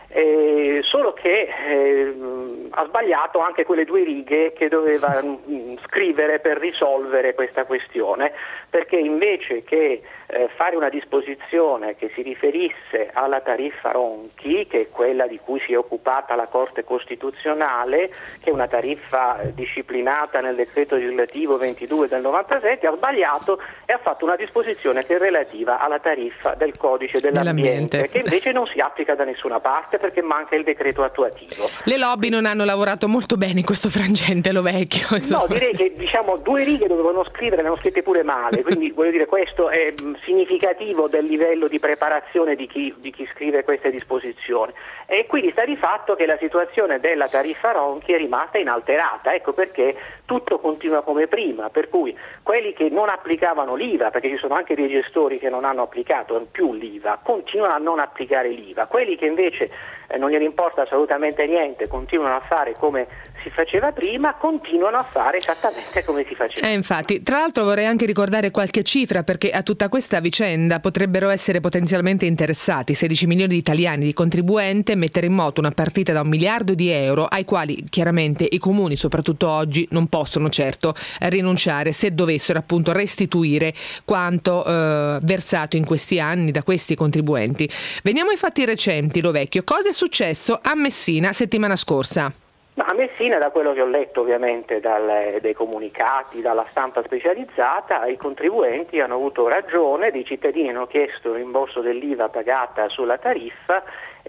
[SPEAKER 4] Eh, solo che eh, ha sbagliato anche quelle due righe che doveva mh, scrivere per risolvere questa questione, perché invece che eh, fare una disposizione che si riferisse alla tariffa Ronchi, che è quella di cui si è occupata la Corte Costituzionale, che è una tariffa eh, disciplinata nel decreto legislativo ventidue del novantasette, ha sbagliato e ha fatto una disposizione che è relativa alla tariffa del codice dell'ambiente,
[SPEAKER 3] dell'ambiente.
[SPEAKER 4] che invece non si applica da nessuna parte perché manca il decreto attuativo.
[SPEAKER 3] Le lobby non hanno lavorato molto bene in questo frangente, Lovecchio.
[SPEAKER 4] No, direi che diciamo due righe dovevano scrivere, le hanno scritte pure male, quindi voglio dire questo è significativo del livello di preparazione di chi, di chi scrive queste disposizioni. E quindi sta di fatto che la situazione della tariffa Ronchi è rimasta inalterata, ecco perché tutto continua come prima, per cui quelli che non applicavano l'I V A, perché ci sono anche dei gestori che non hanno applicato più l'I V A, continuano a non applicare l'I V A, quelli che invece eh, non gliene importa assolutamente niente, continuano a fare come si faceva prima, continuano a fare esattamente come si faceva.
[SPEAKER 3] Eh, infatti, tra l'altro vorrei anche ricordare qualche cifra, perché a tutta questa vicenda potrebbero essere potenzialmente interessati sedici milioni di italiani di contribuente, mettere in moto una partita da un miliardo di euro ai quali chiaramente i comuni, soprattutto oggi, non possono certo rinunciare se dovessero appunto restituire quanto eh, versato in questi anni da questi contribuenti. Veniamo ai fatti recenti, Lovecchio. Cosa è successo a Messina settimana scorsa?
[SPEAKER 4] Ma a Messina, da quello che ho letto ovviamente dal, dai comunicati, dalla stampa specializzata, i contribuenti hanno avuto ragione, i cittadini hanno chiesto il rimborso dell'I V A pagata sulla tariffa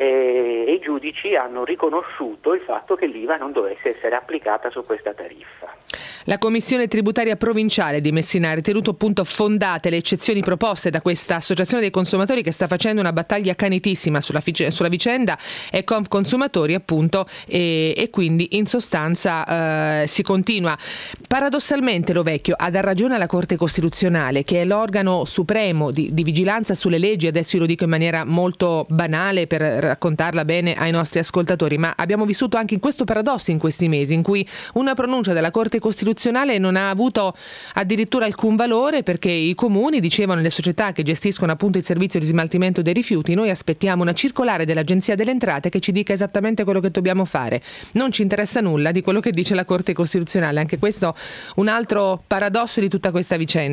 [SPEAKER 4] e, e i giudici hanno riconosciuto il fatto che l'I V A non dovesse essere applicata su questa tariffa.
[SPEAKER 3] La Commissione Tributaria Provinciale di Messina ha ritenuto appunto fondate le eccezioni proposte da questa associazione dei consumatori che sta facendo una battaglia canitissima sulla, sulla vicenda e con consumatori appunto e, e quindi in sostanza eh, si continua. Paradossalmente, Lovecchio, ha dar ragione alla Corte Costituzionale, che è l'organo supremo di, di vigilanza sulle leggi. Adesso io lo dico in maniera molto banale per raccontarla bene ai nostri ascoltatori, ma abbiamo vissuto anche in questo paradosso in questi mesi in cui una pronuncia della Corte Costituzionale non ha avuto addirittura alcun valore, perché i comuni dicevano, le società che gestiscono appunto il servizio di smaltimento dei rifiuti, noi aspettiamo una circolare dell'Agenzia delle Entrate che ci dica esattamente quello che dobbiamo fare, non ci interessa nulla di quello che dice la Corte Costituzionale. Anche questo un altro paradosso di tutta questa vicenda.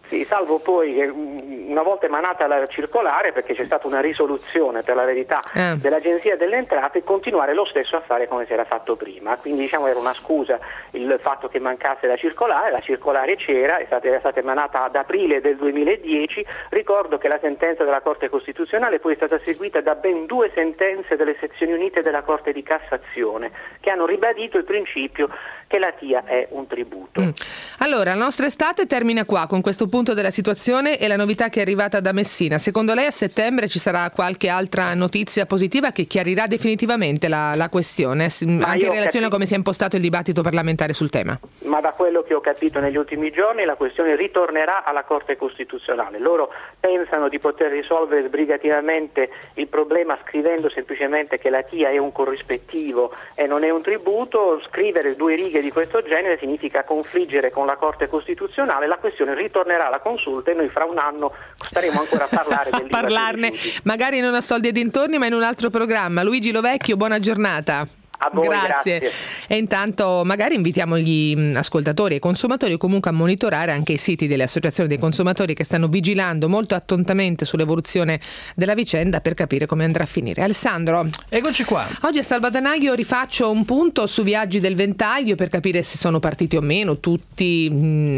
[SPEAKER 4] Sì, salvo poi che una volta emanata la circolare, perché c'è stata una risoluzione per la verità eh. dell'Agenzia delle Entrate, continuare lo stesso a fare come si era fatto prima. Quindi diciamo era una scusa il fatto che mancasse la circolare, la circolare c'era, è stata, era stata emanata ad aprile del duemiladieci. Ricordo che la sentenza della Corte Costituzionale poi è stata seguita da ben due sentenze delle sezioni unite della Corte di Cassazione che hanno ribadito il principio che la T I A è un tributo.
[SPEAKER 3] Mm. Allora, la nostra estate termina qua con questo punto della situazione e la novità che è arrivata da Messina. Secondo lei a settembre ci sarà qualche altra notizia positiva che chiarirà definitivamente la, la questione, Ma anche in relazione capito. a come si è impostato il dibattito parlamentare sul tema?
[SPEAKER 4] Ma da quello che ho capito negli ultimi giorni la questione ritornerà alla Corte Costituzionale. Loro pensano di poter risolvere sbrigativamente il problema scrivendo semplicemente che la T I A è un corrispettivo e non è un tributo. Scrivere due righe di questo genere significa confliggere con la Corte Costituzionale, la questione ritornerà alla consulta e noi fra un anno staremo ancora a parlare del
[SPEAKER 3] a parlarne, magari non a Soldi e dintorni ma in un altro programma. Luigi Lovecchio, buona giornata.
[SPEAKER 4] A voi,
[SPEAKER 3] grazie.
[SPEAKER 4] grazie.
[SPEAKER 3] E intanto magari invitiamo gli ascoltatori e consumatori comunque a monitorare anche i siti delle associazioni dei consumatori che stanno vigilando molto attentamente sull'evoluzione della vicenda per capire come andrà a finire. Alessandro,
[SPEAKER 2] eccoci qua.
[SPEAKER 3] Oggi a Salvadanaio rifaccio un punto su Viaggi del Ventaglio per capire se sono partiti o meno tutti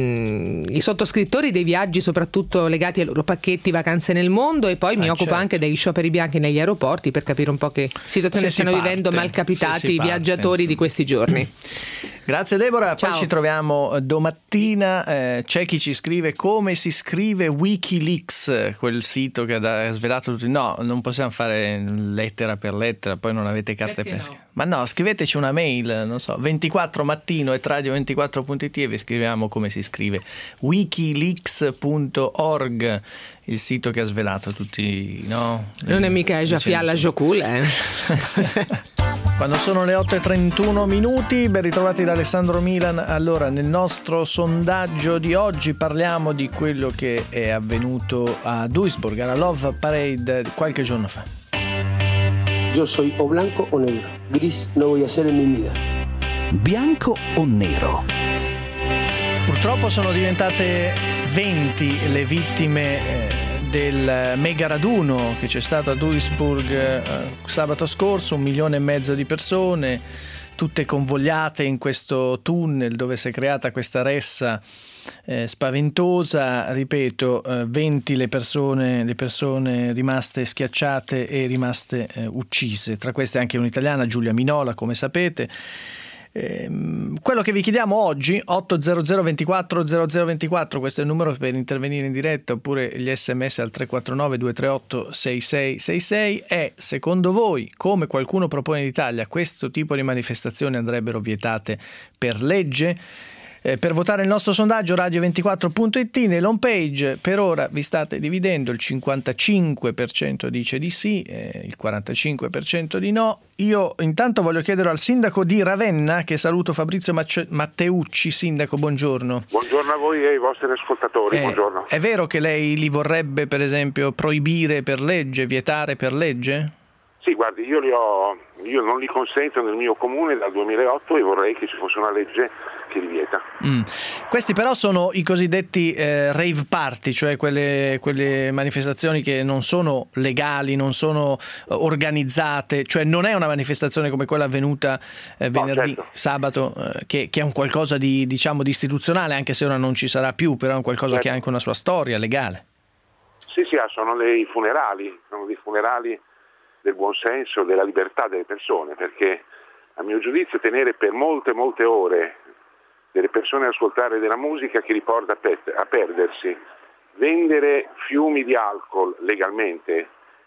[SPEAKER 3] mh, i sottoscrittori dei viaggi, soprattutto legati ai loro pacchetti vacanze nel mondo, e poi ah, mi certo. occupo anche degli scioperi bianchi negli aeroporti per capire un po' che situazione se stanno vivendo malcapitati i viaggiatori di questi giorni.
[SPEAKER 2] Grazie Deborah,
[SPEAKER 3] Ciao.
[SPEAKER 2] Poi ci troviamo domattina. Eh, c'è chi ci scrive come si scrive Wikileaks, quel sito che ha svelato tutti. No, non possiamo fare lettera per lettera, poi non avete carte
[SPEAKER 3] Perché
[SPEAKER 2] pesca.
[SPEAKER 3] No?
[SPEAKER 2] Ma no, scriveteci una mail, non so, ventiquattro mattino at radio ventiquattro punto it e vi scriviamo come si scrive. wikileaks punto org, il sito che ha svelato tutti, no?
[SPEAKER 3] Non è mica già fiala giocula, eh?
[SPEAKER 2] Quando sono le otto e trentuno minuti, ben ritrovati da Alessandro Milan. Allora, nel nostro sondaggio di oggi parliamo di quello che è avvenuto a Duisburg, alla Love Parade, qualche giorno fa.
[SPEAKER 5] Yo soy o blanco o negro. Gris no voy a ser en mi vida.
[SPEAKER 1] Bianco o nero?
[SPEAKER 2] Purtroppo sono diventate venti le vittime eh, del mega raduno che c'è stato a Duisburg eh, sabato scorso, un milione e mezzo di persone, tutte convogliate in questo tunnel dove si è creata questa ressa eh, spaventosa. Ripeto, eh, venti le persone, le persone rimaste schiacciate e rimaste eh, uccise, tra queste anche un'italiana, Giulia Minola, come sapete. Eh, quello che vi chiediamo oggi, otto zero zero ventiquattro zero zero ventiquattro, questo è il numero per intervenire in diretta, oppure gli sms al tre quattro nove due tre otto sei sei sei sei, è: secondo voi, come qualcuno propone in Italia, questo tipo di manifestazioni andrebbero vietate per legge? Eh, per votare il nostro sondaggio radio ventiquattro punto it, nell'home page per ora vi state dividendo, il cinquantacinque per cento dice di sì, eh, il quarantacinque per cento di no. Io intanto voglio chiedere al sindaco di Ravenna, che saluto, Fabrizio Matteucci. Sindaco, buongiorno.
[SPEAKER 6] Buongiorno a voi e ai vostri ascoltatori,
[SPEAKER 2] eh,
[SPEAKER 6] buongiorno.
[SPEAKER 2] È vero che lei li vorrebbe per esempio proibire per legge, vietare per legge?
[SPEAKER 6] Sì, guardi, io, li ho, io non li consento nel mio comune dal duemilaotto e vorrei che ci fosse una legge che li vieta.
[SPEAKER 2] Mm. Questi però sono i cosiddetti eh, rave party, cioè quelle, quelle manifestazioni che non sono legali, non sono eh, organizzate, cioè non è una manifestazione come quella avvenuta eh, venerdì, no, certo. sabato, eh, che, che è un qualcosa di, diciamo, di istituzionale, anche se ora non ci sarà più, però è un qualcosa certo. che ha anche una sua storia legale.
[SPEAKER 6] Sì, sì, sono dei funerali, sono dei funerali del buonsenso, della libertà delle persone, perché a mio giudizio tenere per molte molte ore delle persone ad ascoltare della musica che li porta a, pe- a perdersi, vendere fiumi di alcol legalmente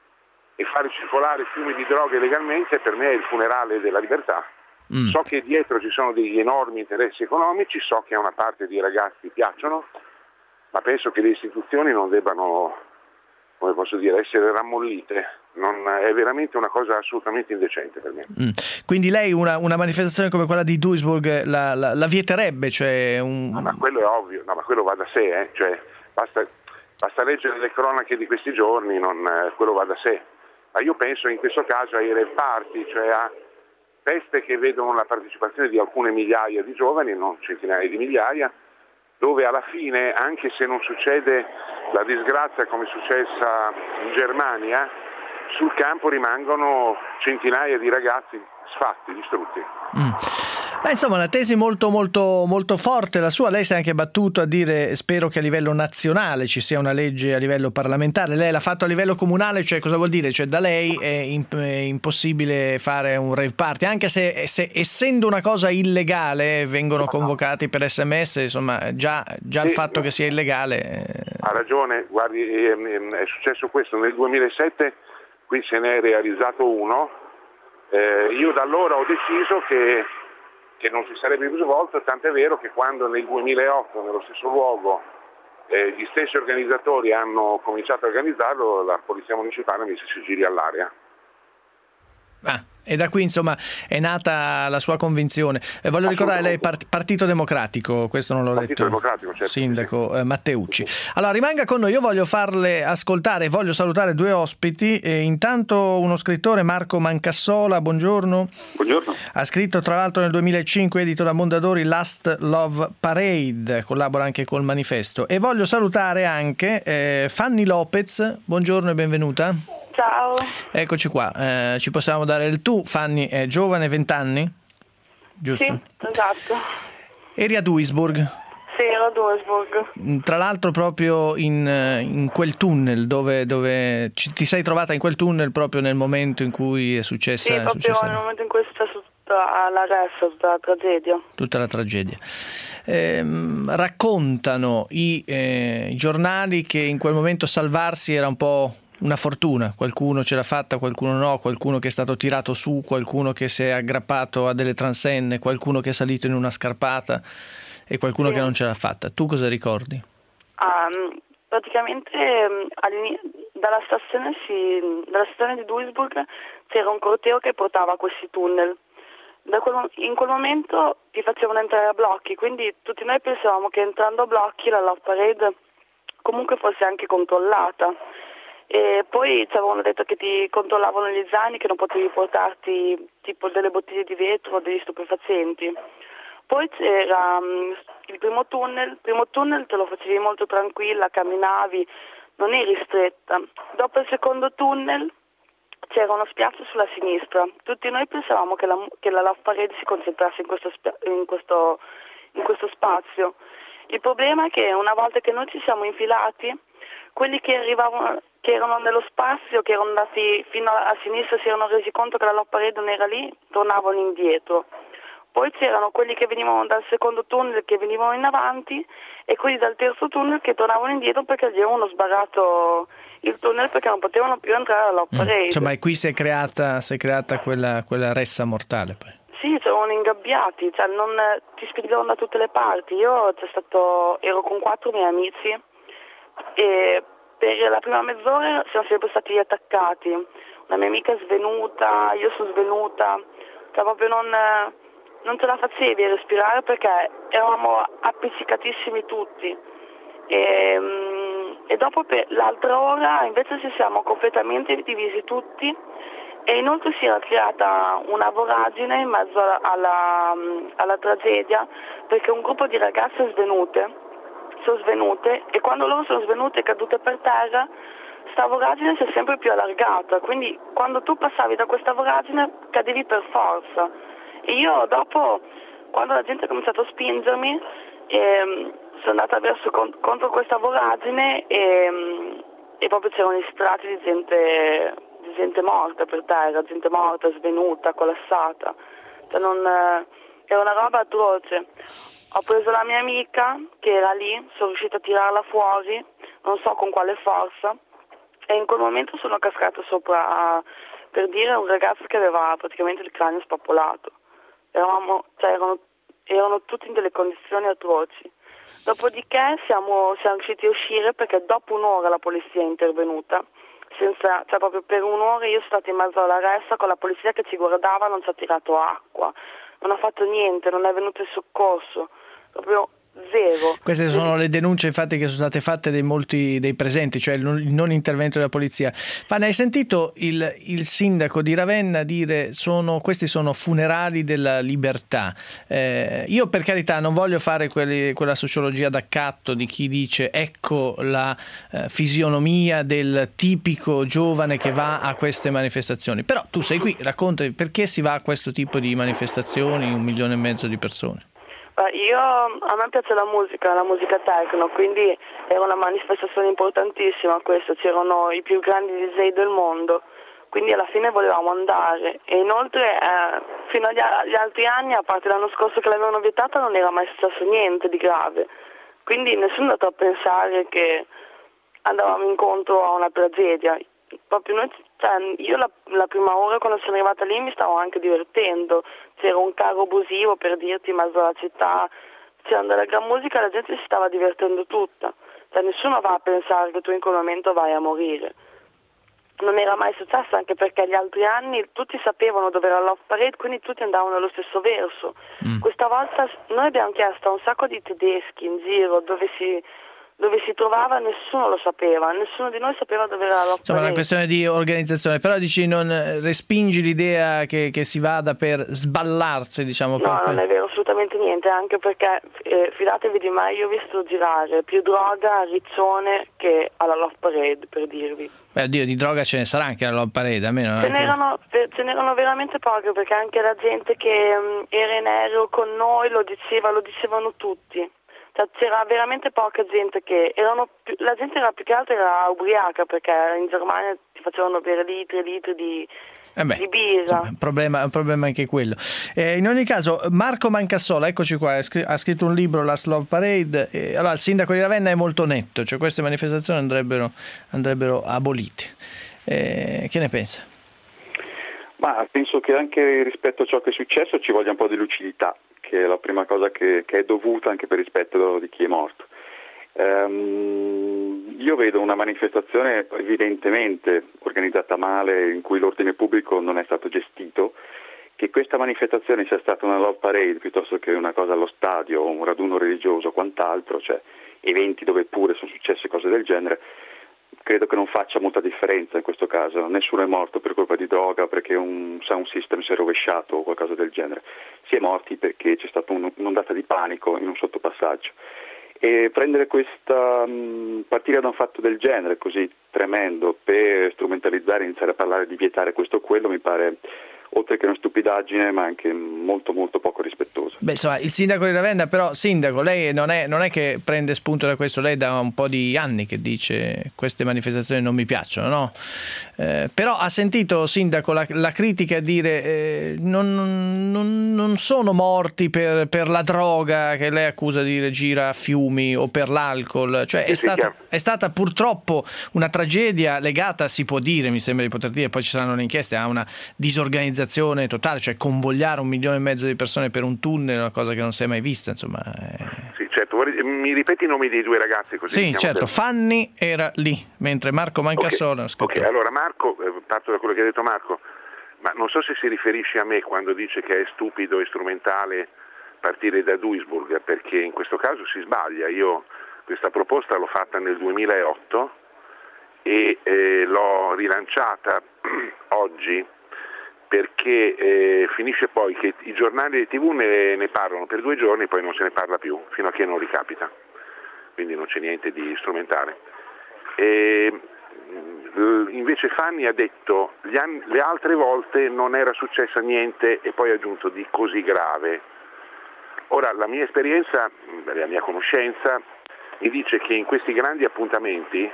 [SPEAKER 6] e fare circolare fiumi di droghe legalmente, per me è il funerale della libertà. Mm. So che dietro ci sono degli enormi interessi economici, so che a una parte dei ragazzi piacciono, ma penso che le istituzioni non debbano, come posso dire, essere rammollite. Non, è veramente una cosa assolutamente indecente per me.
[SPEAKER 2] Mm. Quindi lei una, una manifestazione come quella di Duisburg la, la, la vieterebbe? Cioè un...
[SPEAKER 6] no, ma quello è ovvio, no, ma quello va da sé, eh? Cioè, basta, basta leggere le cronache di questi giorni, non, eh, quello va da sé. Ma io penso in questo caso ai rave party, cioè a feste che vedono la partecipazione di alcune migliaia di giovani, non centinaia di migliaia, dove alla fine, anche se non succede la disgrazia come è successa in Germania, sul campo rimangono centinaia di ragazzi sfatti, distrutti.
[SPEAKER 2] Mm. Beh, insomma, una tesi molto molto molto forte la sua. Lei si è anche battuto a dire spero che a livello nazionale ci sia una legge a livello parlamentare. Lei l'ha fatto a livello comunale, cioè cosa vuol dire? Cioè da lei è, imp- è impossibile fare un rave party, anche se, se essendo una cosa illegale vengono convocati per sms, insomma già, già il fatto che sia illegale. Eh...
[SPEAKER 6] Ha ragione, guardi, è, è successo questo nel duemilasette, qui se ne è realizzato uno, eh, io da allora ho deciso che che non si sarebbe più svolto, tant'è vero che quando nel duemilaotto nello stesso luogo eh, gli stessi organizzatori hanno cominciato a organizzarlo, la polizia municipale ha messo i sigilli all'aria.
[SPEAKER 2] Ah, e da qui insomma è nata la sua convinzione. Eh, voglio ricordare lei part- Partito Democratico, questo non l'ho
[SPEAKER 6] Partito
[SPEAKER 2] detto.
[SPEAKER 6] Democratico, certo.
[SPEAKER 2] Sindaco eh, Matteucci. Allora rimanga con noi, io voglio farle ascoltare, voglio salutare due ospiti. Eh, intanto uno scrittore, Marco Mancassola, buongiorno.
[SPEAKER 7] Buongiorno.
[SPEAKER 2] Ha scritto tra l'altro nel duemilacinque, edito da Mondadori, Last Love Parade, collabora anche col Manifesto. E voglio salutare anche eh, Fanny Lopez, buongiorno e benvenuta.
[SPEAKER 8] Ciao.
[SPEAKER 2] Eccoci qua, eh, ci possiamo dare il tu. Fanny è giovane, vent'anni? Giusto?
[SPEAKER 8] Sì, esatto.
[SPEAKER 2] Eri a Duisburg?
[SPEAKER 8] Sì, ero a Duisburg.
[SPEAKER 2] Tra l'altro proprio in, in quel tunnel, dove, dove ci, ti sei trovata in quel tunnel proprio nel momento in cui è successa...
[SPEAKER 8] Sì,
[SPEAKER 2] è
[SPEAKER 8] proprio
[SPEAKER 2] successa...
[SPEAKER 8] nel momento in cui è successa tutta la ressa, tutta la tragedia.
[SPEAKER 2] Tutta la tragedia. Eh, raccontano i, eh, i giornali che in quel momento salvarsi era un po' una fortuna, qualcuno ce l'ha fatta, qualcuno no, qualcuno che è stato tirato su, qualcuno che si è aggrappato a delle transenne, qualcuno che è salito in una scarpata e qualcuno sì. che non ce l'ha fatta. Tu cosa ricordi?
[SPEAKER 8] Um, praticamente dalla stazione, si, dalla stazione di Duisburg c'era un corteo che portava a questi tunnel. Da quel, in quel momento ti facevano entrare a blocchi, quindi tutti noi pensavamo che entrando a blocchi la Love Parade comunque fosse anche controllata. E poi ci avevano detto che ti controllavano gli zaini, che non potevi portarti tipo delle bottiglie di vetro o degli stupefacenti. Poi c'era um, il primo tunnel, il primo tunnel te lo facevi molto tranquilla, camminavi, non eri stretta. Dopo il secondo tunnel c'era uno spiazzo sulla sinistra. Tutti noi pensavamo che la, che la Love Parade si concentrasse in questo, in, questo, in questo spazio. Il problema è che una volta che noi ci siamo infilati, quelli che arrivavano, che erano nello spazio, che erano andati fino a, a sinistra, si erano resi conto che la Love Parade non era lì, tornavano indietro. Poi c'erano quelli che venivano dal secondo tunnel, che venivano in avanti, e quelli dal terzo tunnel che tornavano indietro perché gli avevano sbarrato il tunnel perché non potevano più entrare alla Love Parade.
[SPEAKER 2] Mm, insomma, e qui si è creata, si è creata quella, quella ressa mortale poi.
[SPEAKER 8] Sì, c'erano ingabbiati, cioè non, ti spingevano da tutte le parti. Io c'è stato, ero con quattro miei amici e per la prima mezz'ora siamo sempre stati attaccati. Una mia amica è svenuta, io sono svenuta, cioè proprio non, non ce la facevi a respirare perché eravamo appiccicatissimi tutti. E, e dopo per l'altra ora invece ci siamo completamente divisi tutti. E inoltre si era creata una voragine in mezzo alla, alla, alla tragedia perché un gruppo di ragazze svenute sono svenute e quando loro sono svenute e cadute per terra, sta voragine si è sempre più allargata, quindi quando tu passavi da questa voragine cadevi per forza. E io dopo, quando la gente ha cominciato a spingermi, ehm, sono andata verso contro questa voragine e, e proprio c'erano gli strati di gente... gente morta per terra, gente morta, svenuta, collassata. Cioè non, eh, era una roba atroce. Ho preso la mia amica che era lì, sono riuscita a tirarla fuori, non so con quale forza, e in quel momento sono cascata sopra, a, per dire, un ragazzo che aveva praticamente il cranio spappolato. Eravamo, cioè erano, erano tutti in delle condizioni atroci. Dopodiché siamo, siamo riusciti a uscire perché dopo un'ora la polizia è intervenuta. Senza, cioè proprio per un'ora io sono stata in mezzo alla ressa con la polizia che ci guardava, non ci ha tirato acqua, non ha fatto niente, non è venuto il soccorso, proprio zero.
[SPEAKER 2] Queste sono le denunce infatti che sono state fatte dai molti dei presenti, cioè il non, il non intervento della polizia. Fanny, hai sentito il, il sindaco di Ravenna dire sono, questi sono funerali della libertà. Eh, io per carità non voglio fare quelli, quella sociologia d'accatto di chi dice ecco la eh, fisionomia del tipico giovane che va a queste manifestazioni, però tu sei qui, racconta perché si va a questo tipo di manifestazioni, un milione e mezzo di persone.
[SPEAKER 8] Io, a me piace la musica, la musica techno, quindi era una manifestazione importantissima questa, c'erano i più grandi D J del mondo, quindi alla fine volevamo andare e inoltre eh, fino agli, agli altri anni, a parte l'anno scorso che l'avevano vietata, non era mai successo niente di grave, quindi nessuno è andato a pensare che andavamo incontro a una tragedia. Proprio noi, cioè, io la, la prima ora quando sono arrivata lì mi stavo anche divertendo, c'era un carro abusivo per dirti in mezzo alla città, c'era della gran musica, la gente si stava divertendo tutta, cioè nessuno va a pensare che tu in quel momento vai a morire. Non era mai successo, anche perché gli altri anni tutti sapevano dove era l'off parade, quindi tutti andavano nello stesso verso. Mm. Questa volta noi abbiamo chiesto a un sacco di tedeschi in giro dove si dove si trovava, nessuno lo sapeva, nessuno di noi sapeva dove era l'off parade.
[SPEAKER 2] Insomma, è una questione di organizzazione, però dici non respingi l'idea che, che si vada per sballarsi, diciamo.
[SPEAKER 8] No,
[SPEAKER 2] per...
[SPEAKER 8] non è vero assolutamente niente, anche perché eh, fidatevi di me, io ho visto girare più droga a Riccione che alla Love Parade, per dirvi.
[SPEAKER 2] Beh, oddio, di droga ce ne sarà anche alla Love Parade, almeno.
[SPEAKER 8] Ce n'erano, ce n'erano veramente poche, perché anche la gente che um, era in aereo con noi lo diceva, lo dicevano tutti. Cioè, c'era veramente poca gente che erano più, la gente era più che altro era ubriaca, perché in Germania ti facevano bere litri e litri di,
[SPEAKER 2] eh beh,
[SPEAKER 8] di birra.
[SPEAKER 2] Insomma, un problema, un problema anche quello. Eh, in ogni caso, Marco Mancassola, eccoci qua, ha scritto un libro, Last Love Parade. Eh, allora, il sindaco di Ravenna è molto netto, cioè queste manifestazioni andrebbero, andrebbero abolite. Eh, che ne pensa?
[SPEAKER 7] Ma penso che anche rispetto a ciò che è successo ci voglia un po' di lucidità, che è la prima cosa che, che è dovuta anche per rispetto di chi è morto. Um, io vedo una manifestazione evidentemente organizzata male, in cui l'ordine pubblico non è stato gestito, che questa manifestazione sia stata una love parade piuttosto che una cosa allo stadio, un raduno religioso o quant'altro, cioè eventi dove pure sono successe cose del genere, credo che non faccia molta differenza in questo caso. Nessuno è morto per colpa di droga, perché un sound system si è rovesciato o qualcosa del genere. Si è morti perché c'è stata un, un'ondata di panico in un sottopassaggio. E prendere questa, mh, partire da un fatto del genere così tremendo per strumentalizzare e iniziare a parlare di vietare questo o quello mi pare, oltre che una stupidaggine, ma anche molto molto poco rispettoso.
[SPEAKER 2] Beh, insomma, il sindaco di Ravenna, però, sindaco, lei non è, non è che prende spunto da questo, lei da un po' di anni che dice queste manifestazioni non mi piacciono, no? Eh, però ha sentito, sindaco, la, la critica dire eh, non, non, non sono morti per, per la droga che lei accusa di dire gira a fiumi o per l'alcol, cioè è stata, è stata purtroppo una tragedia legata, si può dire, mi sembra di poter dire, poi ci saranno le inchieste, a una disorganizzazione totale, cioè convogliare un milione e mezzo di persone per un tunnel è una cosa che non si è mai vista, insomma. È...
[SPEAKER 6] Sì, certo. Mi ripeti i nomi dei due ragazzi? Così
[SPEAKER 2] sì, certo. Per... Fanny era lì, mentre Marco Mancassola...
[SPEAKER 6] Ok, okay. Allora Marco, eh, parto da quello che ha detto Marco, ma non so se si riferisce a me quando dice che è stupido e strumentale partire da Duisburg, perché in questo caso si sbaglia. Io questa proposta l'ho fatta nel duemilaotto e eh, l'ho rilanciata oggi, perché eh, finisce poi che i giornali e tivù ne, ne parlano per due giorni e poi non se ne parla più, fino a che non ricapita, quindi non c'è niente di strumentale. E, invece Fanny ha detto gli anni, le altre volte non era successo niente e poi ha aggiunto di così grave. Ora la mia esperienza, la mia conoscenza mi dice che in questi grandi appuntamenti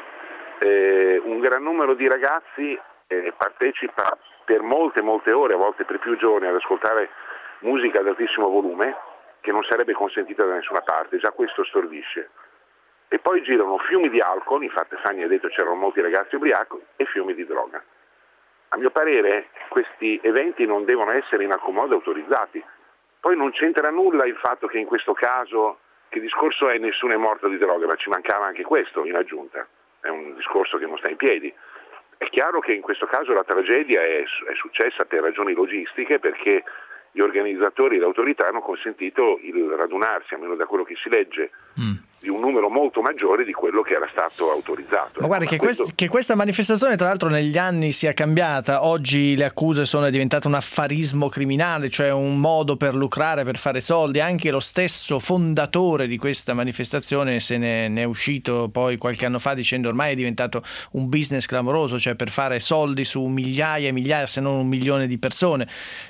[SPEAKER 6] eh, un gran numero di ragazzi eh, partecipa per molte molte ore, a volte per più giorni, ad ascoltare musica ad altissimo volume che non sarebbe consentita da nessuna parte, già questo stordisce. E poi girano fiumi di alcol, infatti Fanny ha detto c'erano molti ragazzi ubriachi, e fiumi di droga. A mio parere questi eventi non devono essere in alcun modo autorizzati. Poi non c'entra nulla il fatto che in questo caso, che discorso è nessuno è morto di droga, ma ci mancava anche questo in aggiunta, è un discorso che non sta in piedi. È chiaro che in questo caso la tragedia è, è successa per ragioni logistiche, perché gli organizzatori e le autorità hanno consentito il radunarsi, almeno da quello che si legge, mm. di un numero molto maggiore di quello che era stato autorizzato.
[SPEAKER 2] Ma guarda che,
[SPEAKER 6] questo...
[SPEAKER 2] quest- che questa manifestazione tra l'altro negli anni sia cambiata. Oggi le accuse sono diventate un affarismo criminale, cioè un modo per lucrare, per fare soldi. Anche lo stesso fondatore di questa manifestazione se ne, ne è uscito poi qualche anno fa dicendo ormai è diventato un business clamoroso, cioè per fare soldi su migliaia e migliaia se non un milione di persone.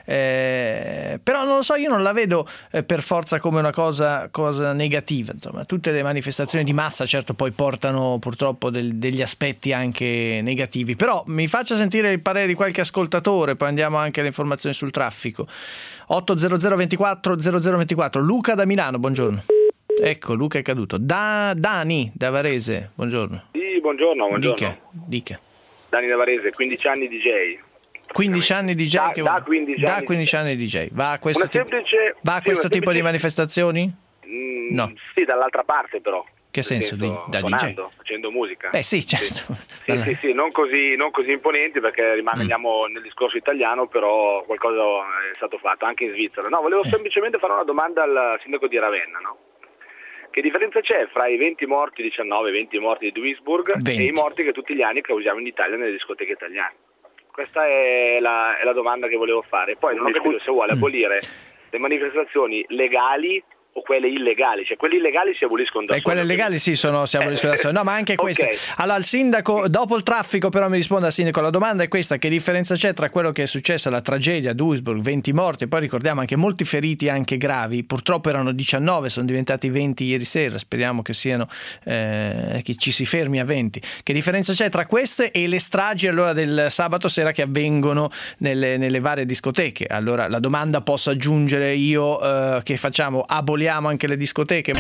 [SPEAKER 2] Eh, però non lo so, io non la vedo eh, per forza come una cosa, cosa negativa. Insomma, tutte le manifestazioni di massa certo poi portano purtroppo del, degli aspetti anche negativi, però mi faccia sentire il parere di qualche ascoltatore, poi andiamo anche alle informazioni sul traffico. otto zero zero ventiquattro zero zero ventiquattro. Luca da Milano, buongiorno. Ecco, Luca è caduto. Da Dani da Varese, buongiorno.
[SPEAKER 9] Sì, buongiorno, buongiorno.
[SPEAKER 2] Dica, dica.
[SPEAKER 9] Dani da Varese, quindici anni D J.
[SPEAKER 2] quindici anni D J
[SPEAKER 9] da,
[SPEAKER 2] che...
[SPEAKER 9] da quindici,
[SPEAKER 2] da
[SPEAKER 9] anni,
[SPEAKER 2] quindici anni D J. Va a questo,
[SPEAKER 9] una
[SPEAKER 2] tipo...
[SPEAKER 9] semplice...
[SPEAKER 2] Va a
[SPEAKER 9] sì,
[SPEAKER 2] questo tipo
[SPEAKER 9] semplice...
[SPEAKER 2] di manifestazioni?
[SPEAKER 9] Mm,
[SPEAKER 2] no.
[SPEAKER 9] Sì, dall'altra parte però.
[SPEAKER 2] Che senso,
[SPEAKER 9] senso
[SPEAKER 2] di, da
[SPEAKER 9] suonando,
[SPEAKER 2] D J?
[SPEAKER 9] Facendo musica.
[SPEAKER 2] Beh sì, certo.
[SPEAKER 9] Sì, sì, sì, sì, non così, non così imponenti perché rimaniamo mm. nel discorso italiano, però qualcosa è stato fatto anche in Svizzera. No, volevo eh. semplicemente fare una domanda al sindaco di Ravenna, no? Che differenza c'è fra i venti morti, diciannove venti morti di Duisburg venti. E i morti che tutti gli anni causiamo in Italia nelle discoteche italiane? Questa è la, è la domanda che volevo fare. Poi non ho capito se vuole abolire le manifestazioni legali o quelle illegali, cioè quelle illegali si aboliscono da
[SPEAKER 2] sole. E quelle legali sì, sono, si aboliscono da sole. No, ma anche queste. Okay. Allora il sindaco, dopo il traffico però mi risponde al sindaco, la domanda è questa: che differenza c'è tra quello che è successo, la tragedia a Duisburg, venti morti, e poi ricordiamo anche molti feriti anche gravi, purtroppo erano diciannove, sono diventati venti ieri sera, speriamo che siano eh, che ci si fermi a venti. Che differenza c'è tra queste e le stragi allora del sabato sera che avvengono nelle, nelle varie discoteche? Allora la domanda posso aggiungere io, eh, che facciamo? Aboliamo anche le discoteche?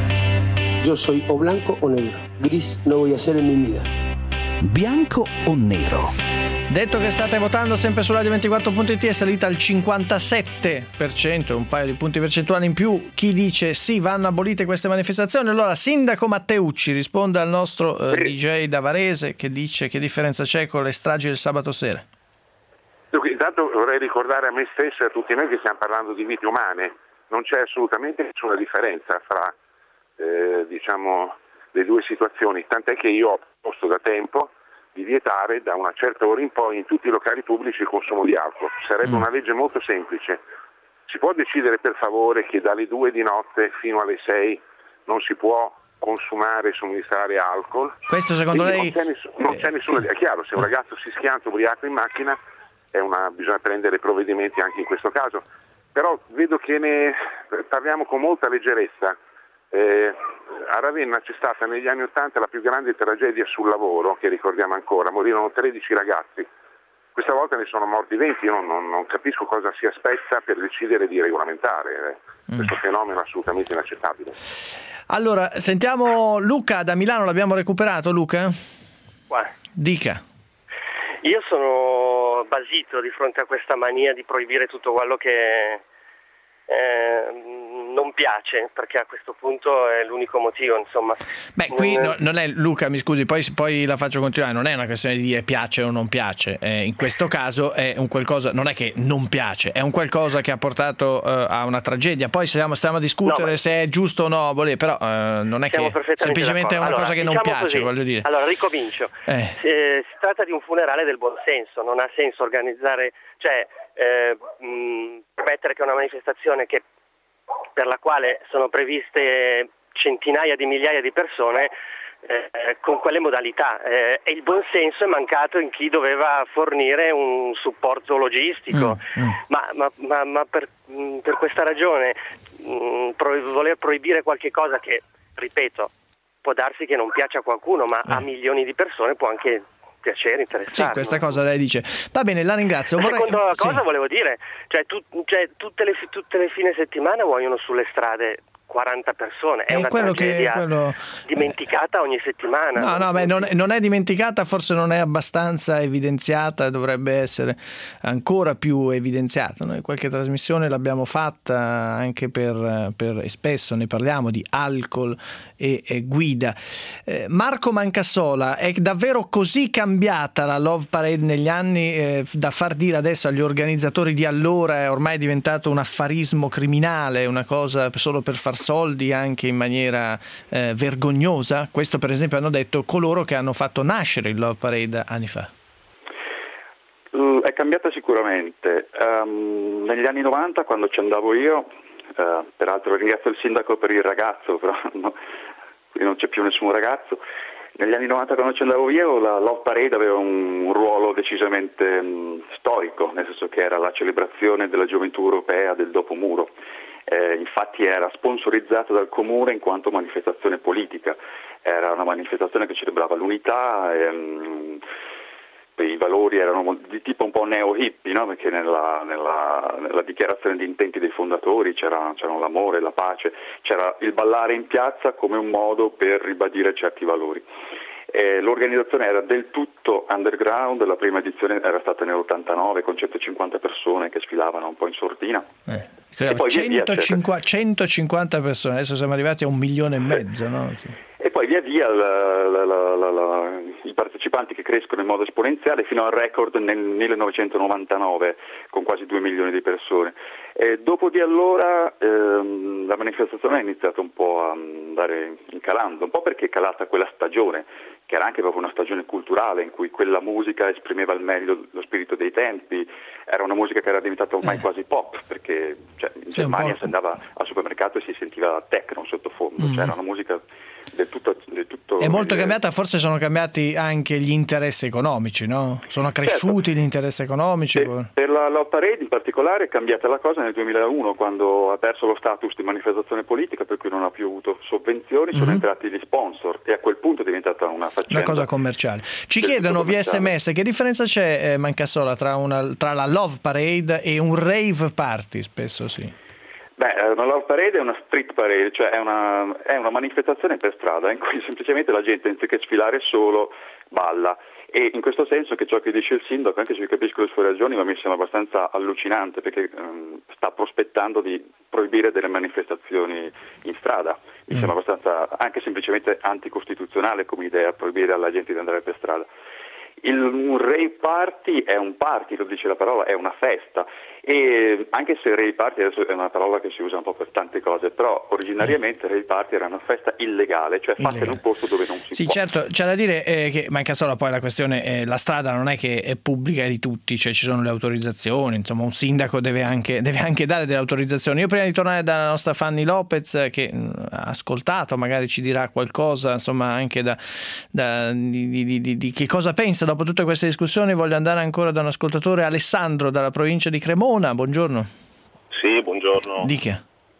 [SPEAKER 5] Yo soy o blanco o negro. Gris no voy a ser en mi vida.
[SPEAKER 1] Bianco o nero?
[SPEAKER 2] Detto che state votando sempre su Radio ventiquattro punto it, è salita al cinquantasette per cento, un paio di punti percentuali in più. Chi dice sì, vanno abolite queste manifestazioni? Allora, sindaco Matteucci risponde al nostro eh, D J da Varese che dice: che differenza c'è con le stragi del sabato sera?
[SPEAKER 6] Intanto vorrei ricordare a me stesso e a tutti noi che stiamo parlando di vite umane. Non c'è assolutamente nessuna differenza fra eh, diciamo le due situazioni, tant'è che io ho proposto da tempo di vietare da una certa ora in poi in tutti i locali pubblici il consumo di alcol. Sarebbe mm. una legge molto semplice. Si può decidere per favore che dalle due di notte fino alle sei non si può consumare e somministrare alcol?
[SPEAKER 2] Questo secondo
[SPEAKER 6] Quindi
[SPEAKER 2] lei...
[SPEAKER 6] Non c'è, ness- non c'è nessuna... È chiaro, se un ragazzo si schianta ubriaco in macchina è una... bisogna prendere provvedimenti anche in questo caso. Però vedo che ne parliamo con molta leggerezza. Eh, a Ravenna c'è stata negli anni Ottanta la più grande tragedia sul lavoro, che ricordiamo ancora, morirono tredici ragazzi. Questa volta ne sono morti venti, io non, non, non capisco cosa si aspetta per decidere di regolamentare eh, questo mm. fenomeno assolutamente inaccettabile.
[SPEAKER 2] Allora, sentiamo Luca da Milano, l'abbiamo recuperato Luca?
[SPEAKER 10] Guarda.
[SPEAKER 2] Dica.
[SPEAKER 10] Io sono basito di fronte a questa mania di proibire tutto quello che eh, non piace, perché a questo punto è l'unico motivo, insomma.
[SPEAKER 2] Beh, qui non, non è, Luca, mi scusi, poi, poi la faccio continuare, non è una questione di dire piace o non piace, eh, in questo caso è un qualcosa, non è che non piace, è un qualcosa che ha portato eh, a una tragedia, poi stiamo, stiamo a discutere no, se è giusto o no, però eh, non è che semplicemente è una
[SPEAKER 10] allora,
[SPEAKER 2] cosa che
[SPEAKER 10] diciamo
[SPEAKER 2] non piace,
[SPEAKER 10] così.
[SPEAKER 2] voglio dire.
[SPEAKER 10] Allora, ricomincio. Eh. Si, si tratta di un funerale del buonsenso, non ha senso organizzare, cioè eh, mh, permettere che una manifestazione che per la quale sono previste centinaia di migliaia di persone eh, con quelle modalità eh, e il buonsenso è mancato in chi doveva fornire un supporto logistico, mm, mm. ma, ma, ma, ma per, mh, per questa ragione mh, pro, voler proibire qualche cosa che, ripeto, può darsi che non piaccia a qualcuno, ma eh. a milioni di persone può anche piacere, interessante.
[SPEAKER 2] Sì, questa cosa lei dice. Va bene, la ringrazio.
[SPEAKER 10] La
[SPEAKER 2] Vorrei...
[SPEAKER 10] seconda cosa
[SPEAKER 2] sì.
[SPEAKER 10] volevo dire, cioè, tu, cioè tutte, le, tutte le fine settimana muoiono sulle strade quaranta persone, è,
[SPEAKER 2] è
[SPEAKER 10] una
[SPEAKER 2] quello
[SPEAKER 10] tragedia
[SPEAKER 2] che, quello...
[SPEAKER 10] dimenticata ogni settimana.
[SPEAKER 2] No, no, beh, non, non è dimenticata, forse non è abbastanza evidenziata, dovrebbe essere ancora più evidenziata. Noi qualche trasmissione l'abbiamo fatta anche per, per e spesso ne parliamo di alcol e, e guida. Eh, Marco Mancassola, è davvero così cambiata la Love Parade negli anni eh, da far dire adesso agli organizzatori di allora è ormai diventato un affarismo criminale, una cosa solo per far soldi anche in maniera eh, vergognosa? Questo per esempio hanno detto coloro che hanno fatto nascere il Love Parade anni fa.
[SPEAKER 7] Uh, è cambiata sicuramente. Um, negli anni novanta, quando ci andavo io, uh, peraltro ringrazio il sindaco per il ragazzo, però no, qui non c'è più nessun ragazzo. Negli anni novanta, quando ci andavo io, la Love Parade aveva un ruolo decisamente um, storico, nel senso che era la celebrazione della gioventù europea del dopomuro. Eh, infatti era sponsorizzata dal comune in quanto manifestazione politica, era una manifestazione che celebrava l'unità, ehm, i valori erano di tipo un po' neo-hippie, no? Perché nella, nella, nella dichiarazione di intenti dei fondatori c'era, c'erano l'amore, la pace, c'era il ballare in piazza come un modo per ribadire certi valori. Eh, l'organizzazione era del tutto underground, la prima edizione era stata nell'ottantanove con centocinquanta persone che sfilavano un po' in sordina.
[SPEAKER 2] Eh. E poi centocinquanta, centocinquanta persone, adesso siamo arrivati a un milione e mezzo, no?
[SPEAKER 7] E poi via via la, la, la, la, la, i partecipanti che crescono in modo esponenziale fino al record nel millenovecentonovantanove con quasi due milioni di persone. E dopo di allora ehm, la manifestazione ha iniziato un po' a andare incalando, un po' perché è calata quella stagione, che era anche proprio una stagione culturale in cui quella musica esprimeva al meglio lo spirito dei tempi, era una musica che era diventata ormai eh. quasi pop, perché cioè, in sì, Germania si andava al supermercato e si sentiva techno sottofondo, mm. cioè era una musica del tutto, del tutto
[SPEAKER 2] è molto
[SPEAKER 7] eh,
[SPEAKER 2] cambiata, forse sono cambiati anche gli interessi economici, no? Sono cresciuti certo. gli interessi economici.
[SPEAKER 7] Per, per la Love Parade in particolare è cambiata la cosa nel duemilauno, quando ha perso lo status di manifestazione politica, per cui non ha più avuto sovvenzioni, mm-hmm. sono entrati gli sponsor e a quel punto è diventata una faccenda.
[SPEAKER 2] Una cosa commerciale. Ci chiedono via sms che differenza c'è, eh, Mancassola, tra, una, tra la Love Parade e un rave party, spesso sì.
[SPEAKER 7] Beh, una Love Parade è una street parade, cioè è una, è una manifestazione per strada in cui semplicemente la gente, anziché sfilare solo, balla. E in questo senso che ciò che dice il sindaco, anche se io capisco le sue ragioni, ma mi sembra abbastanza allucinante, perché um, sta prospettando di proibire delle manifestazioni in strada. Mi mm. sembra abbastanza, anche semplicemente anticostituzionale come idea, proibire alla gente di andare per strada. Il, un rave party è un party, lo dice la parola, è una festa, e anche se rave party adesso è una parola che si usa un po' per tante cose, però originariamente rave party era una festa illegale, cioè fatta illegale. In un posto dove non si
[SPEAKER 2] sì,
[SPEAKER 7] può. Sì,
[SPEAKER 2] certo, c'è da dire eh, che Mancassola poi la questione è, la strada non è che è pubblica, è di tutti, cioè ci sono le autorizzazioni, insomma un sindaco deve anche, deve anche dare delle autorizzazioni. Io prima di tornare dalla nostra Fanny Lopez, che ha ascoltato, magari ci dirà qualcosa, insomma anche da, da di, di, di, di che cosa pensa dopo tutte queste discussioni, voglio andare ancora da un ascoltatore, Alessandro dalla provincia di Cremona. Buongiorno.
[SPEAKER 11] Sì, buongiorno.
[SPEAKER 2] Dica.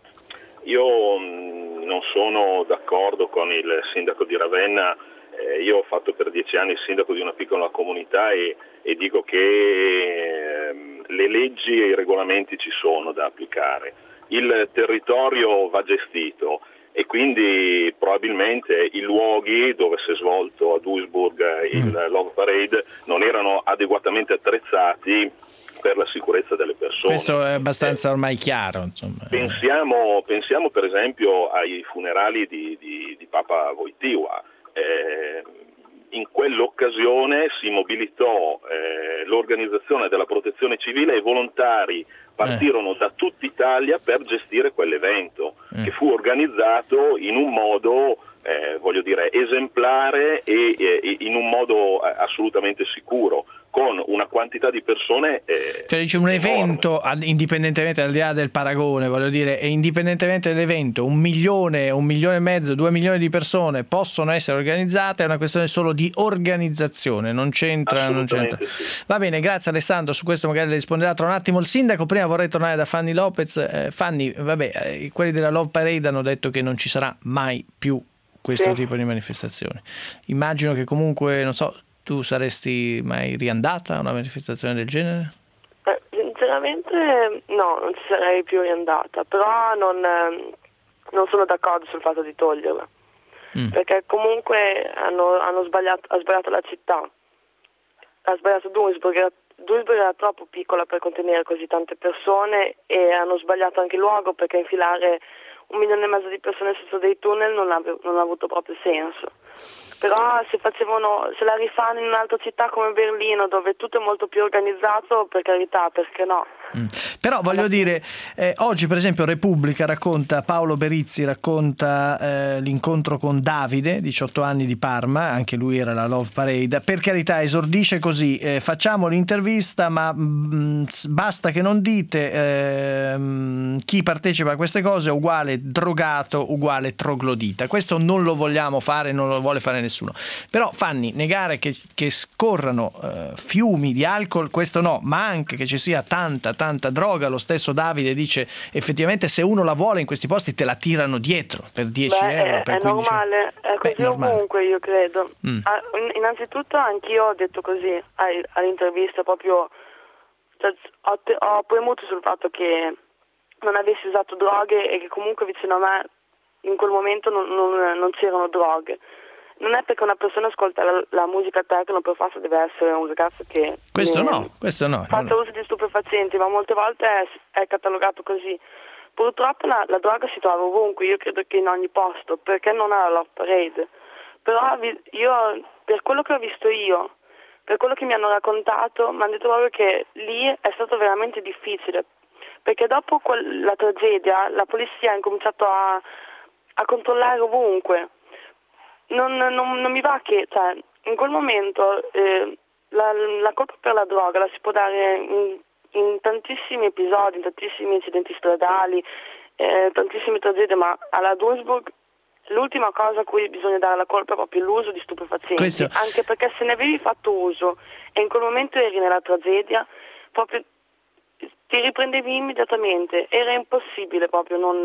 [SPEAKER 11] Io mh, non sono d'accordo con il sindaco di Ravenna, eh, io ho fatto per dieci anni il sindaco di una piccola comunità e, e dico che eh, le leggi e i regolamenti ci sono da applicare, il territorio va gestito e quindi probabilmente i luoghi dove si è svolto a Duisburg il mm. Love Parade non erano adeguatamente attrezzati per la sicurezza delle persone.
[SPEAKER 2] Questo è abbastanza ormai chiaro. Insomma.
[SPEAKER 11] Pensiamo, pensiamo per esempio ai funerali di, di, di Papa Wojtyła. Eh, in quell'occasione si mobilitò eh, l'organizzazione della protezione civile e volontari partirono eh. da tutta Italia per gestire quell'evento eh. che fu organizzato in un modo eh, voglio dire esemplare e, e in un modo assolutamente sicuro, con una quantità di persone eh,
[SPEAKER 2] cioè dice un evento ad, indipendentemente al di là del paragone, voglio dire, e indipendentemente dall'evento un milione, un milione e mezzo, due milioni di persone possono essere organizzate, è una questione solo di organizzazione, non c'entra, non c'entra. Sì. Va bene, grazie Alessandro, su questo magari le risponderà tra un attimo il sindaco. Prima vorrei tornare da Fanny Lopez. eh, Fanny, vabbè, eh, quelli della Love Parade hanno detto che non ci sarà mai più questo sì. tipo di manifestazioni. Immagino che comunque, non so, tu saresti mai riandata a una manifestazione del genere?
[SPEAKER 8] Eh, sinceramente no, non ci sarei più riandata, però non, non sono d'accordo sul fatto di toglierla,
[SPEAKER 2] mm.
[SPEAKER 8] perché comunque hanno, hanno sbagliato, ha sbagliato la città, ha sbagliato Duisburg, Duisburg era troppo piccola per contenere così tante persone e hanno sbagliato anche il luogo, perché infilare un milione e mezzo di persone sotto dei tunnel non ha, non ha avuto proprio senso. Però se facevano, se la rifanno in un'altra città come Berlino, dove tutto è molto più organizzato, per carità, perché no?
[SPEAKER 2] Mm. Però voglio dire, eh, oggi per esempio Repubblica racconta, Paolo Berizzi racconta eh, l'incontro con Davide, diciotto anni di Parma, anche lui era la Love Parade, per carità esordisce così, eh, facciamo l'intervista ma mh, basta che non dite eh, chi partecipa a queste cose è uguale drogato, uguale troglodita, questo non lo vogliamo fare, non lo vuole fare nessuno. Però Fanni, negare che, che scorrano eh, fiumi di alcol, questo no, ma anche che ci sia tanta tanta droga. Lo stesso Davide dice effettivamente se uno la vuole in questi posti te la tirano dietro per dieci
[SPEAKER 8] Beh,
[SPEAKER 2] euro,
[SPEAKER 8] è,
[SPEAKER 2] per
[SPEAKER 8] è
[SPEAKER 2] quindici
[SPEAKER 8] normale, è così. Beh, ovunque, io credo. Mm. Ah, innanzitutto anch'io ho detto così all'intervista, proprio cioè, ho, te, ho premuto sul fatto che non avessi usato droghe e che comunque vicino a me in quel momento non, non, non c'erano droghe. Non è perché una persona ascolta la, la musica techno per forza deve essere un ragazzo che
[SPEAKER 2] questo no, questo no
[SPEAKER 8] fa uso di stupefacenti, ma molte volte è, è catalogato così. Purtroppo la, la droga si trova ovunque, io credo che in ogni posto, perché non è la Love Parade. Però io, per quello che ho visto io, per quello che mi hanno raccontato, mi hanno detto proprio che lì è stato veramente difficile, perché dopo quel, la tragedia la polizia ha incominciato a, a controllare ovunque. Non, non, non mi va che, cioè, in quel momento eh, la, la colpa per la droga la si può dare in, in tantissimi episodi, in tantissimi incidenti stradali, eh, tantissime tragedie, ma alla Duisburg l'ultima cosa a cui bisogna dare la colpa è proprio l'uso di stupefacenti. Questo... anche perché se ne avevi fatto uso e in quel momento eri nella tragedia, proprio ti riprendevi immediatamente, era impossibile proprio non,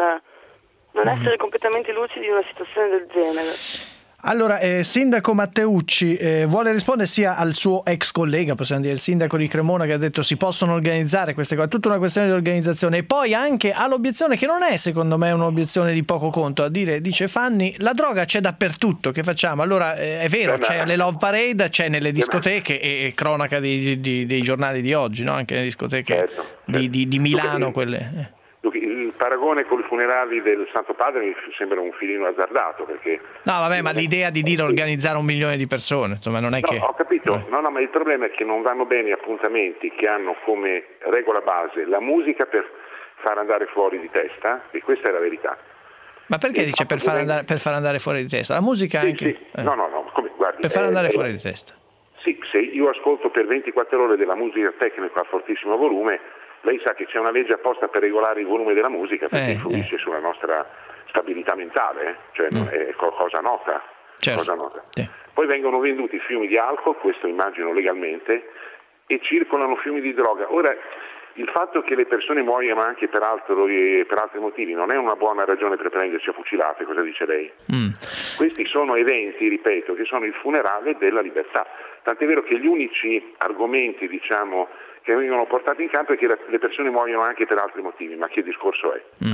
[SPEAKER 8] non essere completamente lucidi in una situazione del genere.
[SPEAKER 2] Allora, eh, sindaco Matteucci eh, vuole rispondere sia al suo ex collega, possiamo dire, il sindaco di Cremona, che ha detto si possono organizzare queste cose, tutta una questione di organizzazione, e poi anche all'obiezione che non è secondo me un'obiezione di poco conto, a dire, dice Fanni, la droga c'è dappertutto, che facciamo? Allora eh, è vero, c'è alle Love Parade, c'è nelle discoteche e, e cronaca di, di, dei giornali di oggi, no? Anche nelle discoteche certo, di, di, di Milano, quelle... Eh.
[SPEAKER 6] Il paragone con i funerali del Santo Padre mi sembra un filino azzardato, perché
[SPEAKER 2] no vabbè, ma l'idea di dire organizzare un milione di persone, insomma, non è
[SPEAKER 6] no,
[SPEAKER 2] che
[SPEAKER 6] ho capito,
[SPEAKER 2] eh.
[SPEAKER 6] no no ma il problema è che non vanno bene appuntamenti che hanno come regola base la musica per far andare fuori di testa, e questa è la verità.
[SPEAKER 2] Ma perché e dice per far, andare, per far andare fuori di testa? La musica
[SPEAKER 6] sì,
[SPEAKER 2] anche
[SPEAKER 6] sì. Eh. no no no come, guardi,
[SPEAKER 2] per far andare
[SPEAKER 6] eh,
[SPEAKER 2] fuori di testa.
[SPEAKER 6] Sì, se io ascolto per ventiquattro ore della musica tecnica a fortissimo volume, lei sa che c'è una legge apposta per regolare il volume della musica, perché eh, influisce eh. sulla nostra stabilità mentale, cioè mm. è cosa nota.
[SPEAKER 2] Certo.
[SPEAKER 6] Cosa nota.
[SPEAKER 2] Sì.
[SPEAKER 6] Poi vengono venduti fiumi di alcol, questo immagino legalmente, e circolano fiumi di droga. Ora, il fatto che le persone muoiano anche per, altro, per altri motivi non è una buona ragione per prendersi a fucilate, cosa dice lei? Mm. Questi sono eventi, ripeto, che sono il funerale della libertà. Tant'è vero che gli unici argomenti, diciamo, che vengono portati in campo è che le persone muoiono anche per altri motivi, ma che discorso è? Mm.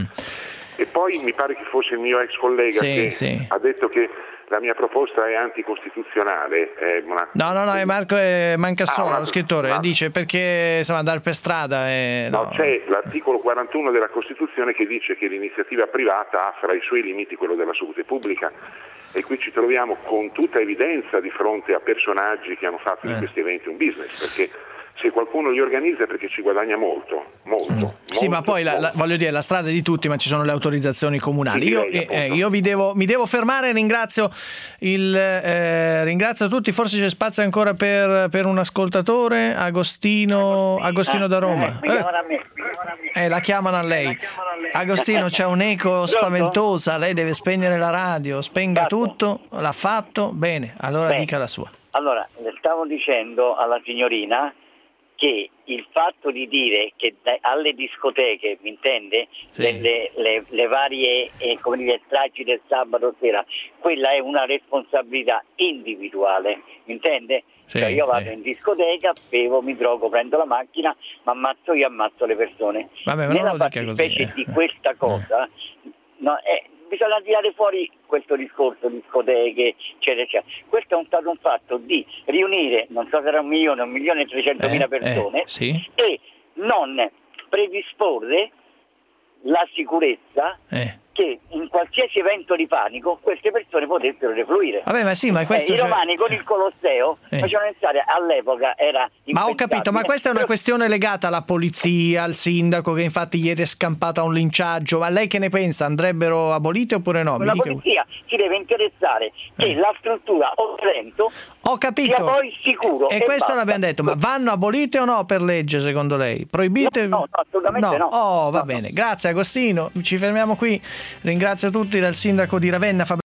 [SPEAKER 6] E poi mi pare che fosse il mio ex collega sì, che sì. ha detto che la mia proposta è anticostituzionale. È una... No,
[SPEAKER 2] no, no, è Marco è Mancassola, ah, lo scrittore, ma... dice perché insomma andare per strada è...
[SPEAKER 6] No, no, c'è l'articolo quarantuno della Costituzione che dice che l'iniziativa privata ha fra i suoi limiti quello della salute pubblica, e qui ci troviamo con tutta evidenza di fronte a personaggi che hanno fatto eh. di questi eventi un business, perché se qualcuno li organizza è perché ci guadagna molto, molto. Mm. molto
[SPEAKER 2] sì, ma poi la, la, voglio dire, la strada è di tutti, ma ci sono le autorizzazioni comunali. Io, lei, eh, io vi devo, mi devo fermare, ringrazio, il, eh, ringrazio tutti, forse c'è spazio ancora per, per un ascoltatore, Agostino, Agostino da Roma. Eh, eh, la chiamano a lei. Agostino, c'è un'eco spaventosa, lei deve spegnere la radio, spenga tutto, l'ha fatto, bene, allora Beh, dica la sua.
[SPEAKER 12] Allora, le stavo dicendo alla signorina che il fatto di dire che alle discoteche, mi intende, sì. le, le, le varie eh, come dire, stragi del sabato sera, quella è una responsabilità individuale, mi intende? Sì, cioè io vado sì. in discoteca, bevo, mi drogo, prendo la macchina, ma ammazzo io, ammazzo le persone.
[SPEAKER 2] Vabbè, ma
[SPEAKER 12] nella
[SPEAKER 2] non lo dica così,
[SPEAKER 12] fattispecie
[SPEAKER 2] eh.
[SPEAKER 12] di questa cosa, no, è, bisogna tirare fuori questo discorso discoteche, eccetera, eccetera. Questo è un, stato un fatto di riunire, non so se era un milione, un milione e trecentomila
[SPEAKER 2] eh,
[SPEAKER 12] persone,
[SPEAKER 2] eh, sì.
[SPEAKER 12] e non predisporre la sicurezza eh. che in qualsiasi evento di panico queste persone potessero refluire.
[SPEAKER 2] Vabbè, ma sì, ma questo
[SPEAKER 12] eh, I
[SPEAKER 2] cioè...
[SPEAKER 12] romani con il Colosseo eh. facevano pensare, all'epoca era
[SPEAKER 2] ma ho capito, ma questa è una questione legata alla polizia, al sindaco che infatti ieri è scampato a un linciaggio. Ma lei che ne pensa? Andrebbero abolite oppure no?
[SPEAKER 12] La
[SPEAKER 2] Mi
[SPEAKER 12] polizia dica... si deve interessare che eh. la struttura o Trento
[SPEAKER 2] ho capito.
[SPEAKER 12] sia poi sicuro.
[SPEAKER 2] E, e questo l'abbiamo detto, ma vanno abolite o no per legge secondo lei? Proibite?
[SPEAKER 12] No, no, assolutamente no.
[SPEAKER 2] no. Oh, va
[SPEAKER 12] no,
[SPEAKER 2] bene.
[SPEAKER 12] no.
[SPEAKER 2] Grazie Agostino, ci fermiamo qui. Ringrazio tutti, dal sindaco di Ravenna Fabrizio